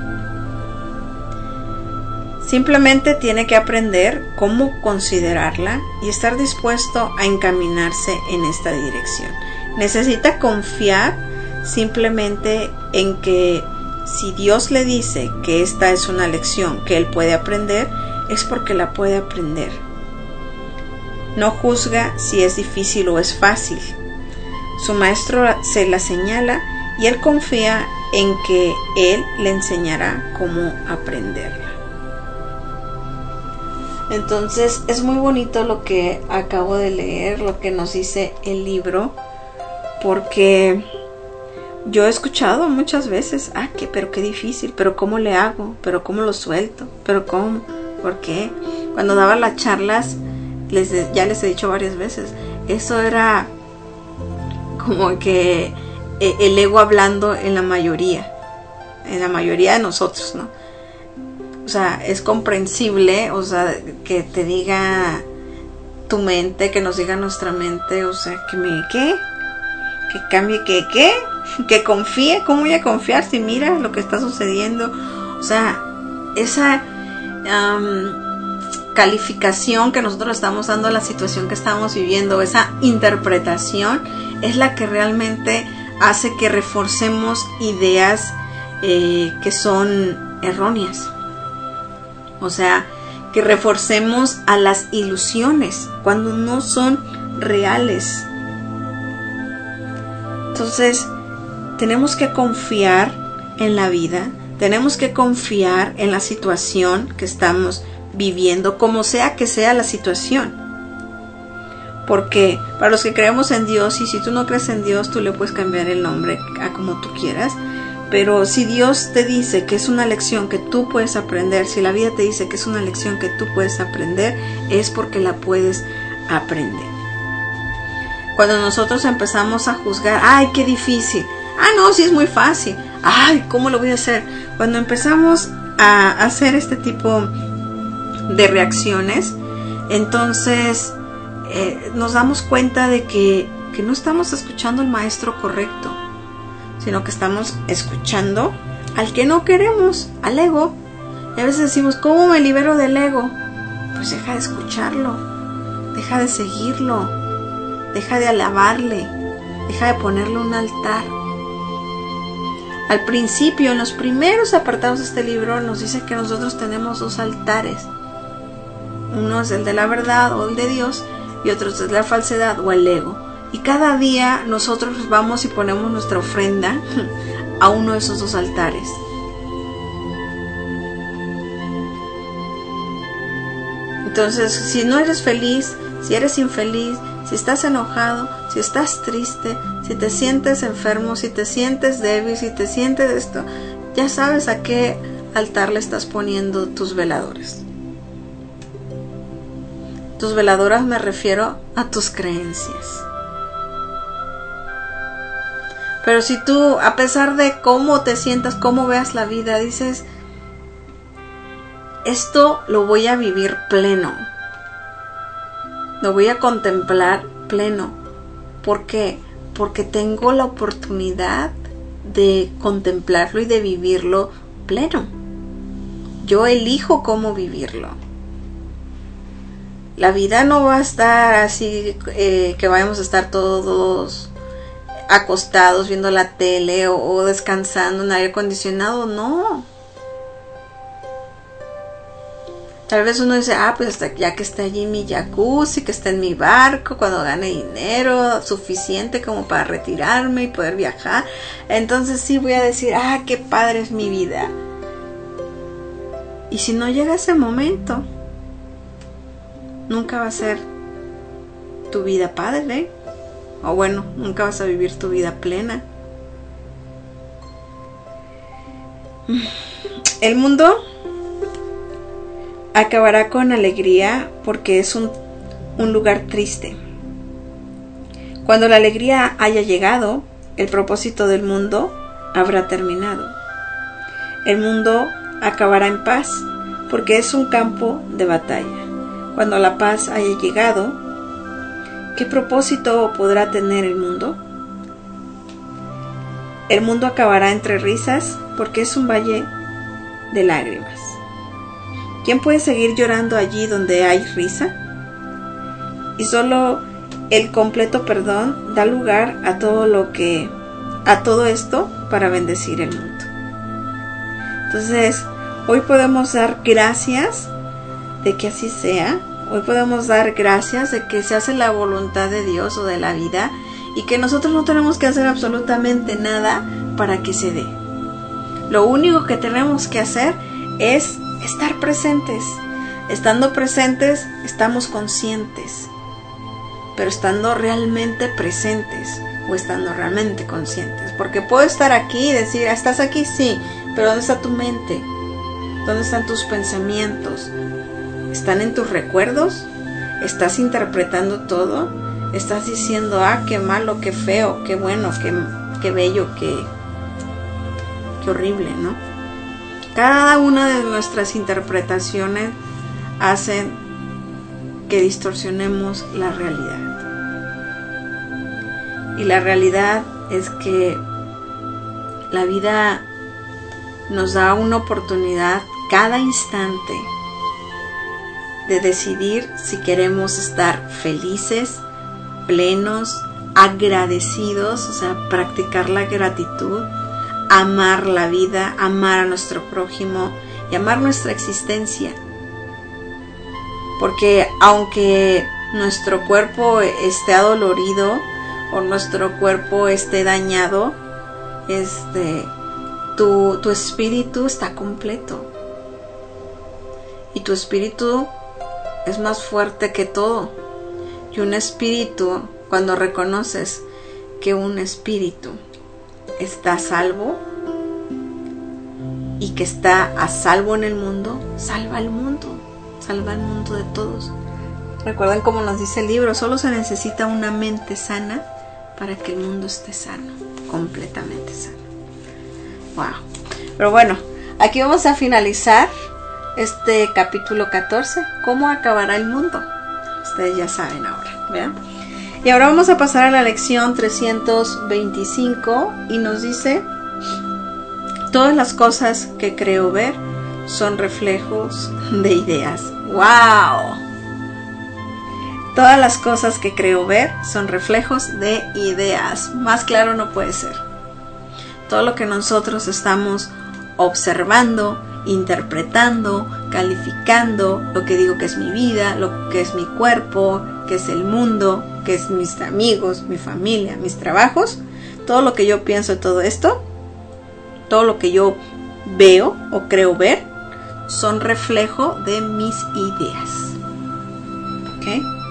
Simplemente tiene que aprender cómo considerarla y estar dispuesto a encaminarse en esta dirección. Necesita confiar simplemente en que si Dios le dice que esta es una lección que él puede aprender, es porque la puede aprender. No juzga si es difícil o es fácil. Su maestro se la señala y él confía en que él le enseñará cómo aprenderla. Entonces es muy bonito lo que acabo de leer, lo que nos dice el libro, porque yo he escuchado muchas veces, pero qué difícil, pero cómo le hago, pero cómo lo suelto, pero cómo, ¿por qué? Cuando daba las charlas, ya les he dicho varias veces, eso era como que el ego hablando en la mayoría de nosotros, ¿no? O sea, es comprensible, o sea, que te diga tu mente, que nos diga nuestra mente, o sea, que cambie, que confíe. ¿Cómo voy a confiar si mira lo que está sucediendo? O sea, calificación que nosotros estamos dando a la situación que estamos viviendo, esa interpretación, es la que realmente hace que reforcemos ideas que son erróneas. O sea, que reforcemos a las ilusiones cuando no son reales. Entonces, tenemos que confiar en la vida, tenemos que confiar en la situación que estamos viviendo, como sea que sea la situación. Porque para los que creemos en Dios, y si tú no crees en Dios, tú le puedes cambiar el nombre a como tú quieras, pero si Dios te dice que es una lección que tú puedes aprender, si la vida te dice que es una lección que tú puedes aprender, es porque la puedes aprender. Cuando nosotros empezamos a juzgar, ¡ay, qué difícil! ¡Ah, no, sí es muy fácil! ¡Ay, cómo lo voy a hacer! Cuando empezamos a hacer este tipo de reacciones, entonces nos damos cuenta de que no estamos escuchando al maestro correcto, sino que estamos escuchando al que no queremos, al ego. Y a veces decimos, ¿cómo me libero del ego? Pues deja de escucharlo, deja de seguirlo, deja de alabarle, deja de ponerle un altar. Al principio, en los primeros apartados de este libro, nos dice que nosotros tenemos 2 altares. Uno es el de la verdad o el de Dios, y otro es el de la falsedad o el ego. Y cada día nosotros vamos y ponemos nuestra ofrenda a uno de esos 2 altares. Entonces, si no eres feliz, si eres infeliz, si estás enojado, si estás triste, si te sientes enfermo, si te sientes débil, si te sientes esto, ya sabes a qué altar le estás poniendo tus veladores. Tus veladoras me refiero a tus creencias. Pero si tú, a pesar de cómo te sientas, cómo veas la vida, dices, esto lo voy a vivir pleno, lo voy a contemplar pleno. ¿Por qué? Porque tengo la oportunidad de contemplarlo y de vivirlo pleno. Yo elijo cómo vivirlo. La vida no va a estar así, que vayamos a estar todos acostados viendo la tele o descansando en aire acondicionado, no. Tal vez uno dice, pues hasta ya que está allí mi jacuzzi, que está en mi barco, cuando gane dinero suficiente como para retirarme y poder viajar, entonces sí voy a decir, qué padre es mi vida. Y si no llega ese momento, nunca va a ser tu vida padre, o bueno, nunca vas a vivir tu vida plena. El mundo acabará con alegría porque es un lugar triste. Cuando la alegría haya llegado, el propósito del mundo habrá terminado. El mundo acabará en paz porque es un campo de batalla. Cuando la paz haya llegado, ¿qué propósito podrá tener el mundo? El mundo acabará entre risas porque es un valle de lágrimas. ¿Quién puede seguir llorando allí donde hay risa? Y solo el completo perdón da lugar a todo esto para bendecir el mundo. Entonces, hoy podemos dar gracias de que así sea. Hoy podemos dar gracias de que se hace la voluntad de Dios o de la vida y que nosotros no tenemos que hacer absolutamente nada para que se dé. Lo único que tenemos que hacer es estar presentes. Estando presentes, estamos conscientes. Pero estando realmente presentes o estando realmente conscientes. Porque puedo estar aquí y decir, ¿estás aquí? Sí. Pero ¿dónde está tu mente? ¿Dónde están tus pensamientos? ¿Están en tus recuerdos? ¿Estás interpretando todo? ¿Estás diciendo, qué malo, qué feo, qué bueno, qué bello, qué horrible, ¿no? Cada una de nuestras interpretaciones hacen que distorsionemos la realidad. Y la realidad es que la vida nos da una oportunidad cada instante de decidir si queremos estar felices, plenos, agradecidos, o sea, practicar la gratitud, amar la vida, amar a nuestro prójimo y amar nuestra existencia. Porque aunque nuestro cuerpo esté adolorido o nuestro cuerpo esté dañado, tu espíritu está completo. Y tu espíritu es más fuerte que todo. Y un espíritu, cuando reconoces que un espíritu está a salvo y que está a salvo en el mundo, salva al mundo de todos. Recuerden como nos dice el libro, solo se necesita una mente sana para que el mundo esté sano, completamente sano. Wow. Pero bueno, aquí vamos a finalizar este capítulo 14, ¿cómo acabará el mundo? Ustedes ya saben ahora, ¿vean? Y ahora vamos a pasar a la lección 325 y nos dice: todas las cosas que creo ver son reflejos de ideas. ¡Wow! Todas las cosas que creo ver son reflejos de ideas. Más claro no puede ser. Todo lo que nosotros estamos observando, interpretando, calificando, lo que digo que es mi vida, lo que es mi cuerpo, que es el mundo, que es mis amigos, mi familia, mis trabajos, todo lo que yo pienso de todo esto, todo lo que yo veo o creo ver, son reflejo de mis ideas. ¿Ok?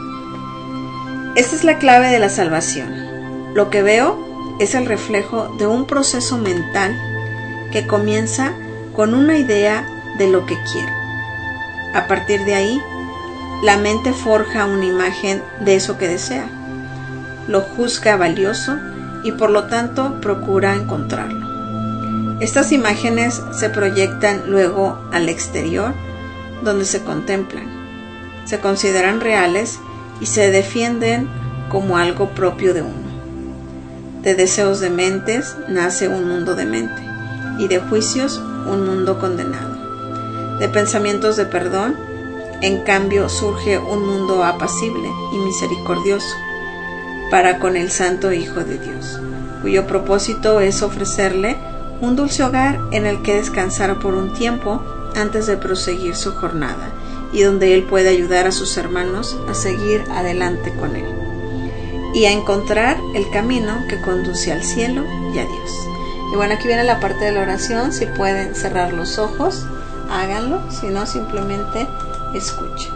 Esta es la clave de la salvación. Lo que veo es el reflejo de un proceso mental que comienza con una idea de lo que quiero. A partir de ahí, la mente forja una imagen de eso que desea, lo juzga valioso y por lo tanto procura encontrarlo. Estas imágenes se proyectan luego al exterior, donde se contemplan, se consideran reales y se defienden como algo propio de uno. De deseos de mentes nace un mundo de mente, y de juicios un mundo condenado. De pensamientos de perdón, en cambio, surge un mundo apacible y misericordioso para con el Santo Hijo de Dios, cuyo propósito es ofrecerle un dulce hogar en el que descansar por un tiempo antes de proseguir su jornada, y donde él puede ayudar a sus hermanos a seguir adelante con él y a encontrar el camino que conduce al cielo y a Dios. Y bueno, aquí viene la parte de la oración. Si pueden cerrar los ojos, háganlo, si no, simplemente escuchen.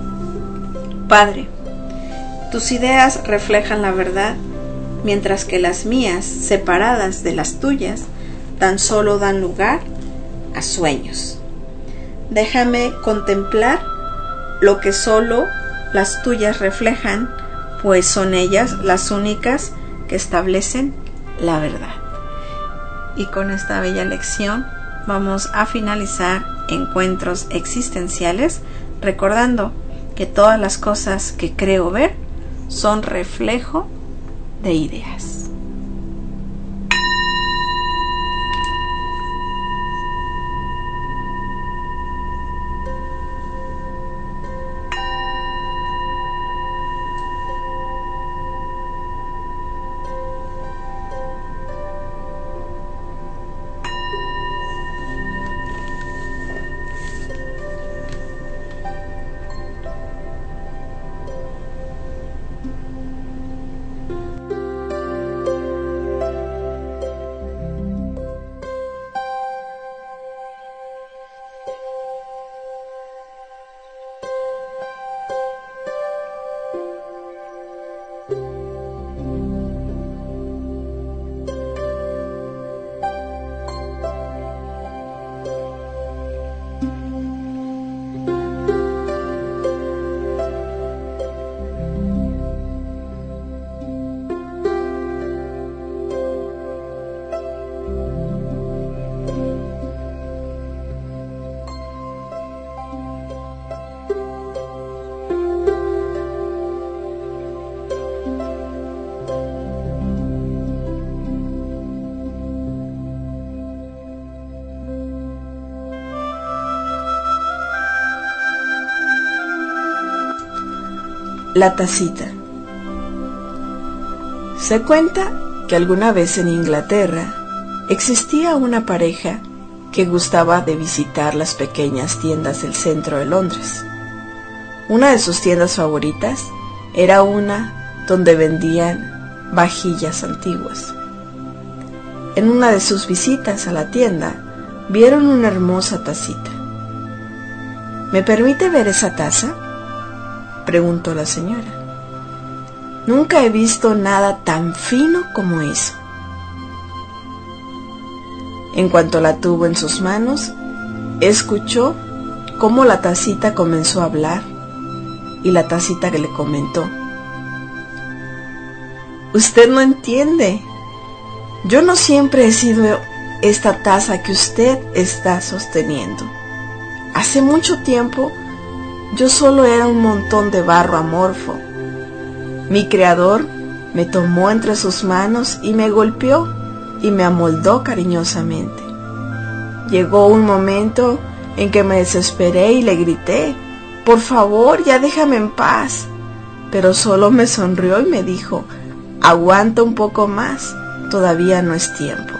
Padre, tus ideas reflejan la verdad, mientras que las mías, separadas de las tuyas, tan solo dan lugar a sueños. Déjame contemplar lo que solo las tuyas reflejan, pues son ellas las únicas que establecen la verdad. Y con esta bella lección vamos a finalizar Encuentros Existenciales, recordando que todas las cosas que creo ver son reflejo de ideas. La tacita. Se cuenta que alguna vez en Inglaterra existía una pareja que gustaba de visitar las pequeñas tiendas del centro de Londres. Una de sus tiendas favoritas era una donde vendían vajillas antiguas. En una de sus visitas a la tienda, vieron una hermosa tacita. ¿Me permite ver esa taza?, preguntó la señora. Nunca he visto nada tan fino como eso. En cuanto la tuvo en sus manos, escuchó cómo la tacita comenzó a hablar, y la tacita que le comentó: usted no entiende. Yo no siempre he sido esta taza que usted está sosteniendo. Hace mucho tiempo yo solo era un montón de barro amorfo. Mi creador me tomó entre sus manos y me golpeó y me amoldó cariñosamente. Llegó un momento en que me desesperé y le grité: por favor, ya déjame en paz. Pero solo me sonrió y me dijo: aguanta un poco más, todavía no es tiempo.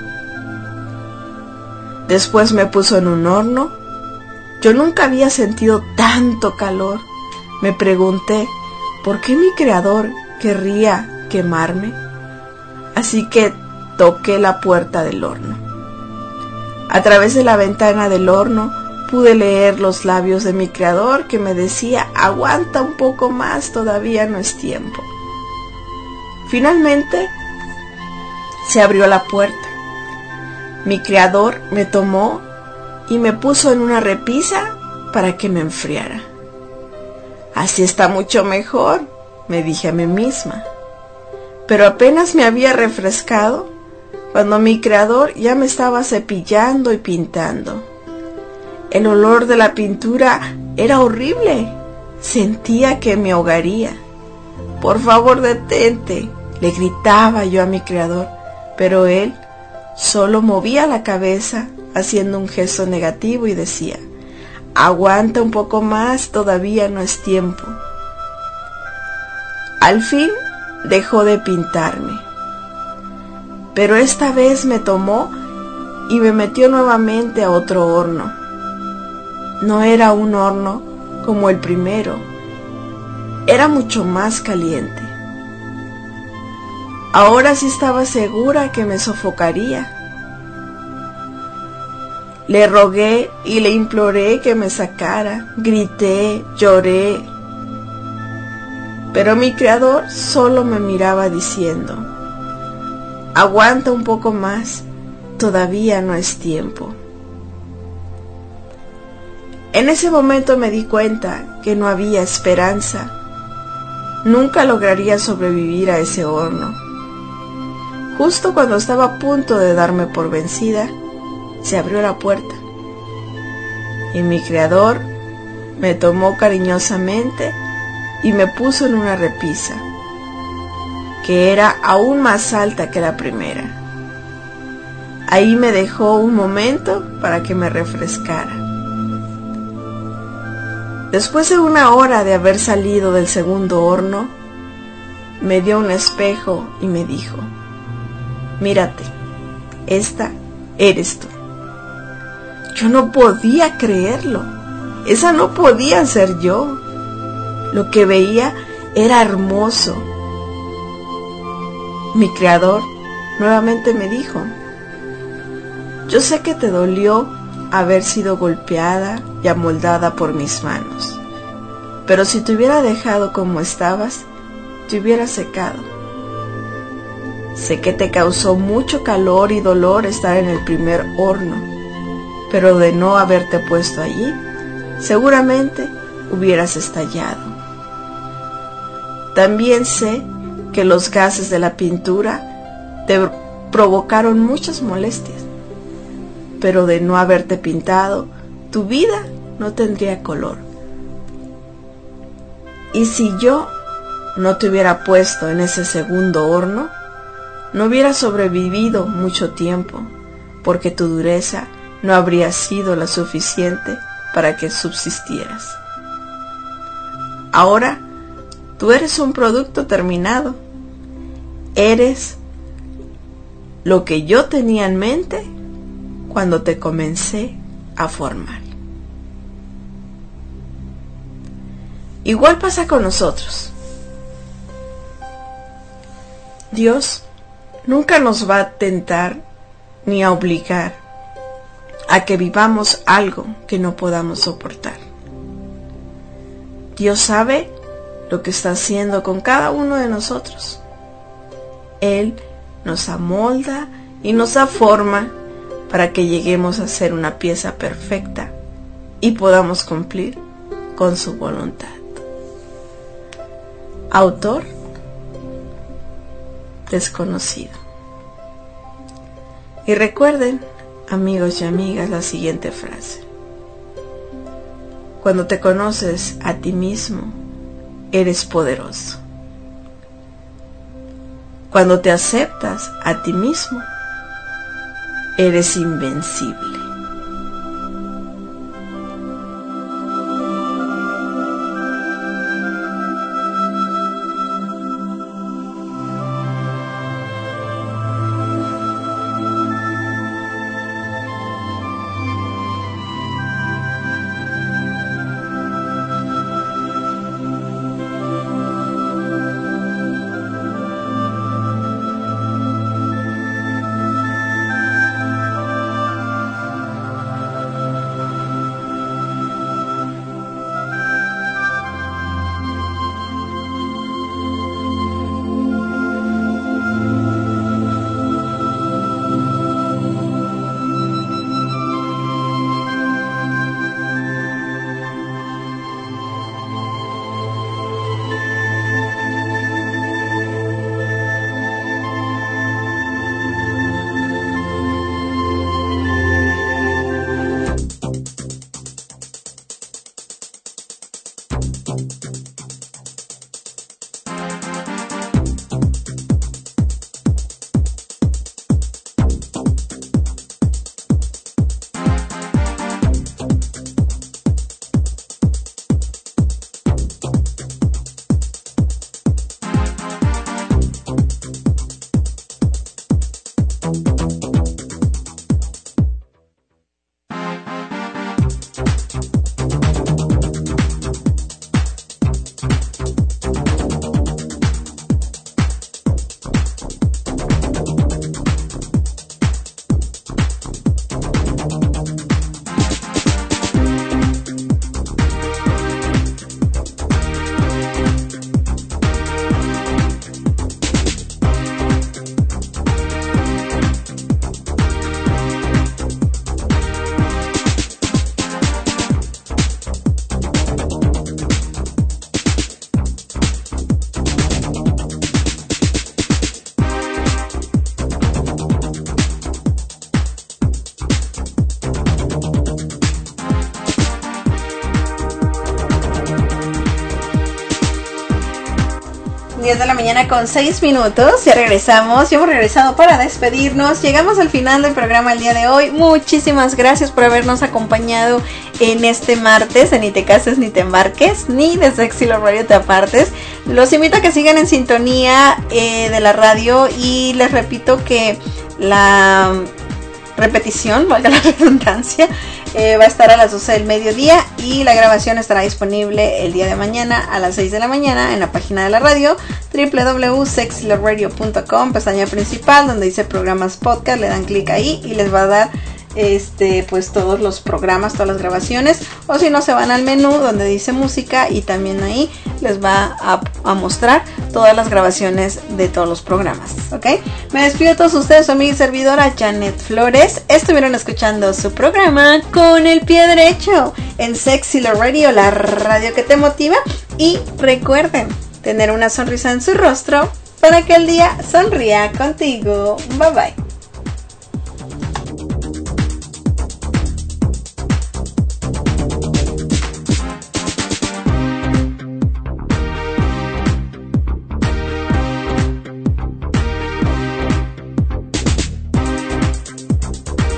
Después me puso en un horno. Yo nunca había sentido tanto calor. Me pregunté, ¿por qué mi creador querría quemarme? Así que toqué la puerta del horno. A través de la ventana del horno pude leer los labios de mi creador que me decía: aguanta un poco más, todavía no es tiempo. Finalmente se abrió la puerta. Mi creador me tomó y me puso en una repisa para que me enfriara. Así está mucho mejor, me dije a mí misma. Pero apenas me había refrescado cuando mi creador ya me estaba cepillando y pintando. El olor de la pintura era horrible. Sentía que me ahogaría. Por favor, detente, le gritaba yo a mi creador, pero él solo movía la cabeza haciendo un gesto negativo y decía: aguanta un poco más, todavía no es tiempo. Al fin dejó de pintarme, pero esta vez me tomó y me metió nuevamente a otro horno. No era un horno como el primero, era mucho más caliente. Ahora sí estaba segura que me sofocaría. Le rogué y le imploré que me sacara, grité, lloré. Pero mi creador solo me miraba diciendo: aguanta un poco más, todavía no es tiempo. En ese momento me di cuenta que no había esperanza. Nunca lograría sobrevivir a ese horno. Justo cuando estaba a punto de darme por vencida, se abrió la puerta y mi creador me tomó cariñosamente y me puso en una repisa que era aún más alta que la primera. Ahí me dejó un momento para que me refrescara. Después de 1 hora de haber salido del segundo horno, me dio un espejo y me dijo: mírate, esta eres tú. Yo no podía creerlo. Esa no podía ser yo. Lo que veía era hermoso. Mi creador nuevamente me dijo: yo sé que te dolió haber sido golpeada y amoldada por mis manos, pero si te hubiera dejado como estabas, te hubiera secado. Sé que te causó mucho calor y dolor estar en el primer horno, pero de no haberte puesto allí, seguramente hubieras estallado. También sé que los gases de la pintura te provocaron muchas molestias, pero de no haberte pintado, tu vida no tendría color. Y si yo no te hubiera puesto en ese segundo horno, no hubieras sobrevivido mucho tiempo, porque tu dureza no habría sido la suficiente para que subsistieras. Ahora Tú eres un producto terminado. Eres lo que yo tenía en mente cuando te comencé a formar. Igual pasa con nosotros. Dios nunca nos va a tentar ni a obligar a que vivamos algo que no podamos soportar. Dios sabe lo que está haciendo con cada uno de nosotros. Él nos amolda y nos da forma para que lleguemos a ser una pieza perfecta y podamos cumplir con su voluntad. Autor desconocido. Y recuerden, amigos y amigas, la siguiente frase: cuando te conoces a ti mismo, eres poderoso. Cuando te aceptas a ti mismo, eres invencible.
De la mañana con 6 minutos, ya regresamos, ya hemos regresado para despedirnos, llegamos al final del programa el día de hoy. Muchísimas gracias por habernos acompañado en este martes de Ni te cases ni te embarques, ni de Sexy Love Radio te apartes. Los invito a que sigan en sintonía de la radio, y les repito que la repetición, valga la redundancia, va a estar a las 12 del mediodía, y la grabación estará disponible el día de mañana a las 6 de la mañana en la página de la radio www.sexyloveradio.com, pestaña principal donde dice programas podcast. Le dan clic ahí y les va a dar pues todos los programas, todas las grabaciones, o si no, se van al menú donde dice música y también ahí les va a mostrar todas las grabaciones de todos los programas, ¿ok? Me despido de todos ustedes, su amiga y servidora Janet Flores. Estuvieron escuchando su programa Con el Pie Derecho en Sexy Love Radio, la radio que te motiva, y recuerden tener una sonrisa en su rostro para que el día sonría contigo. Bye bye.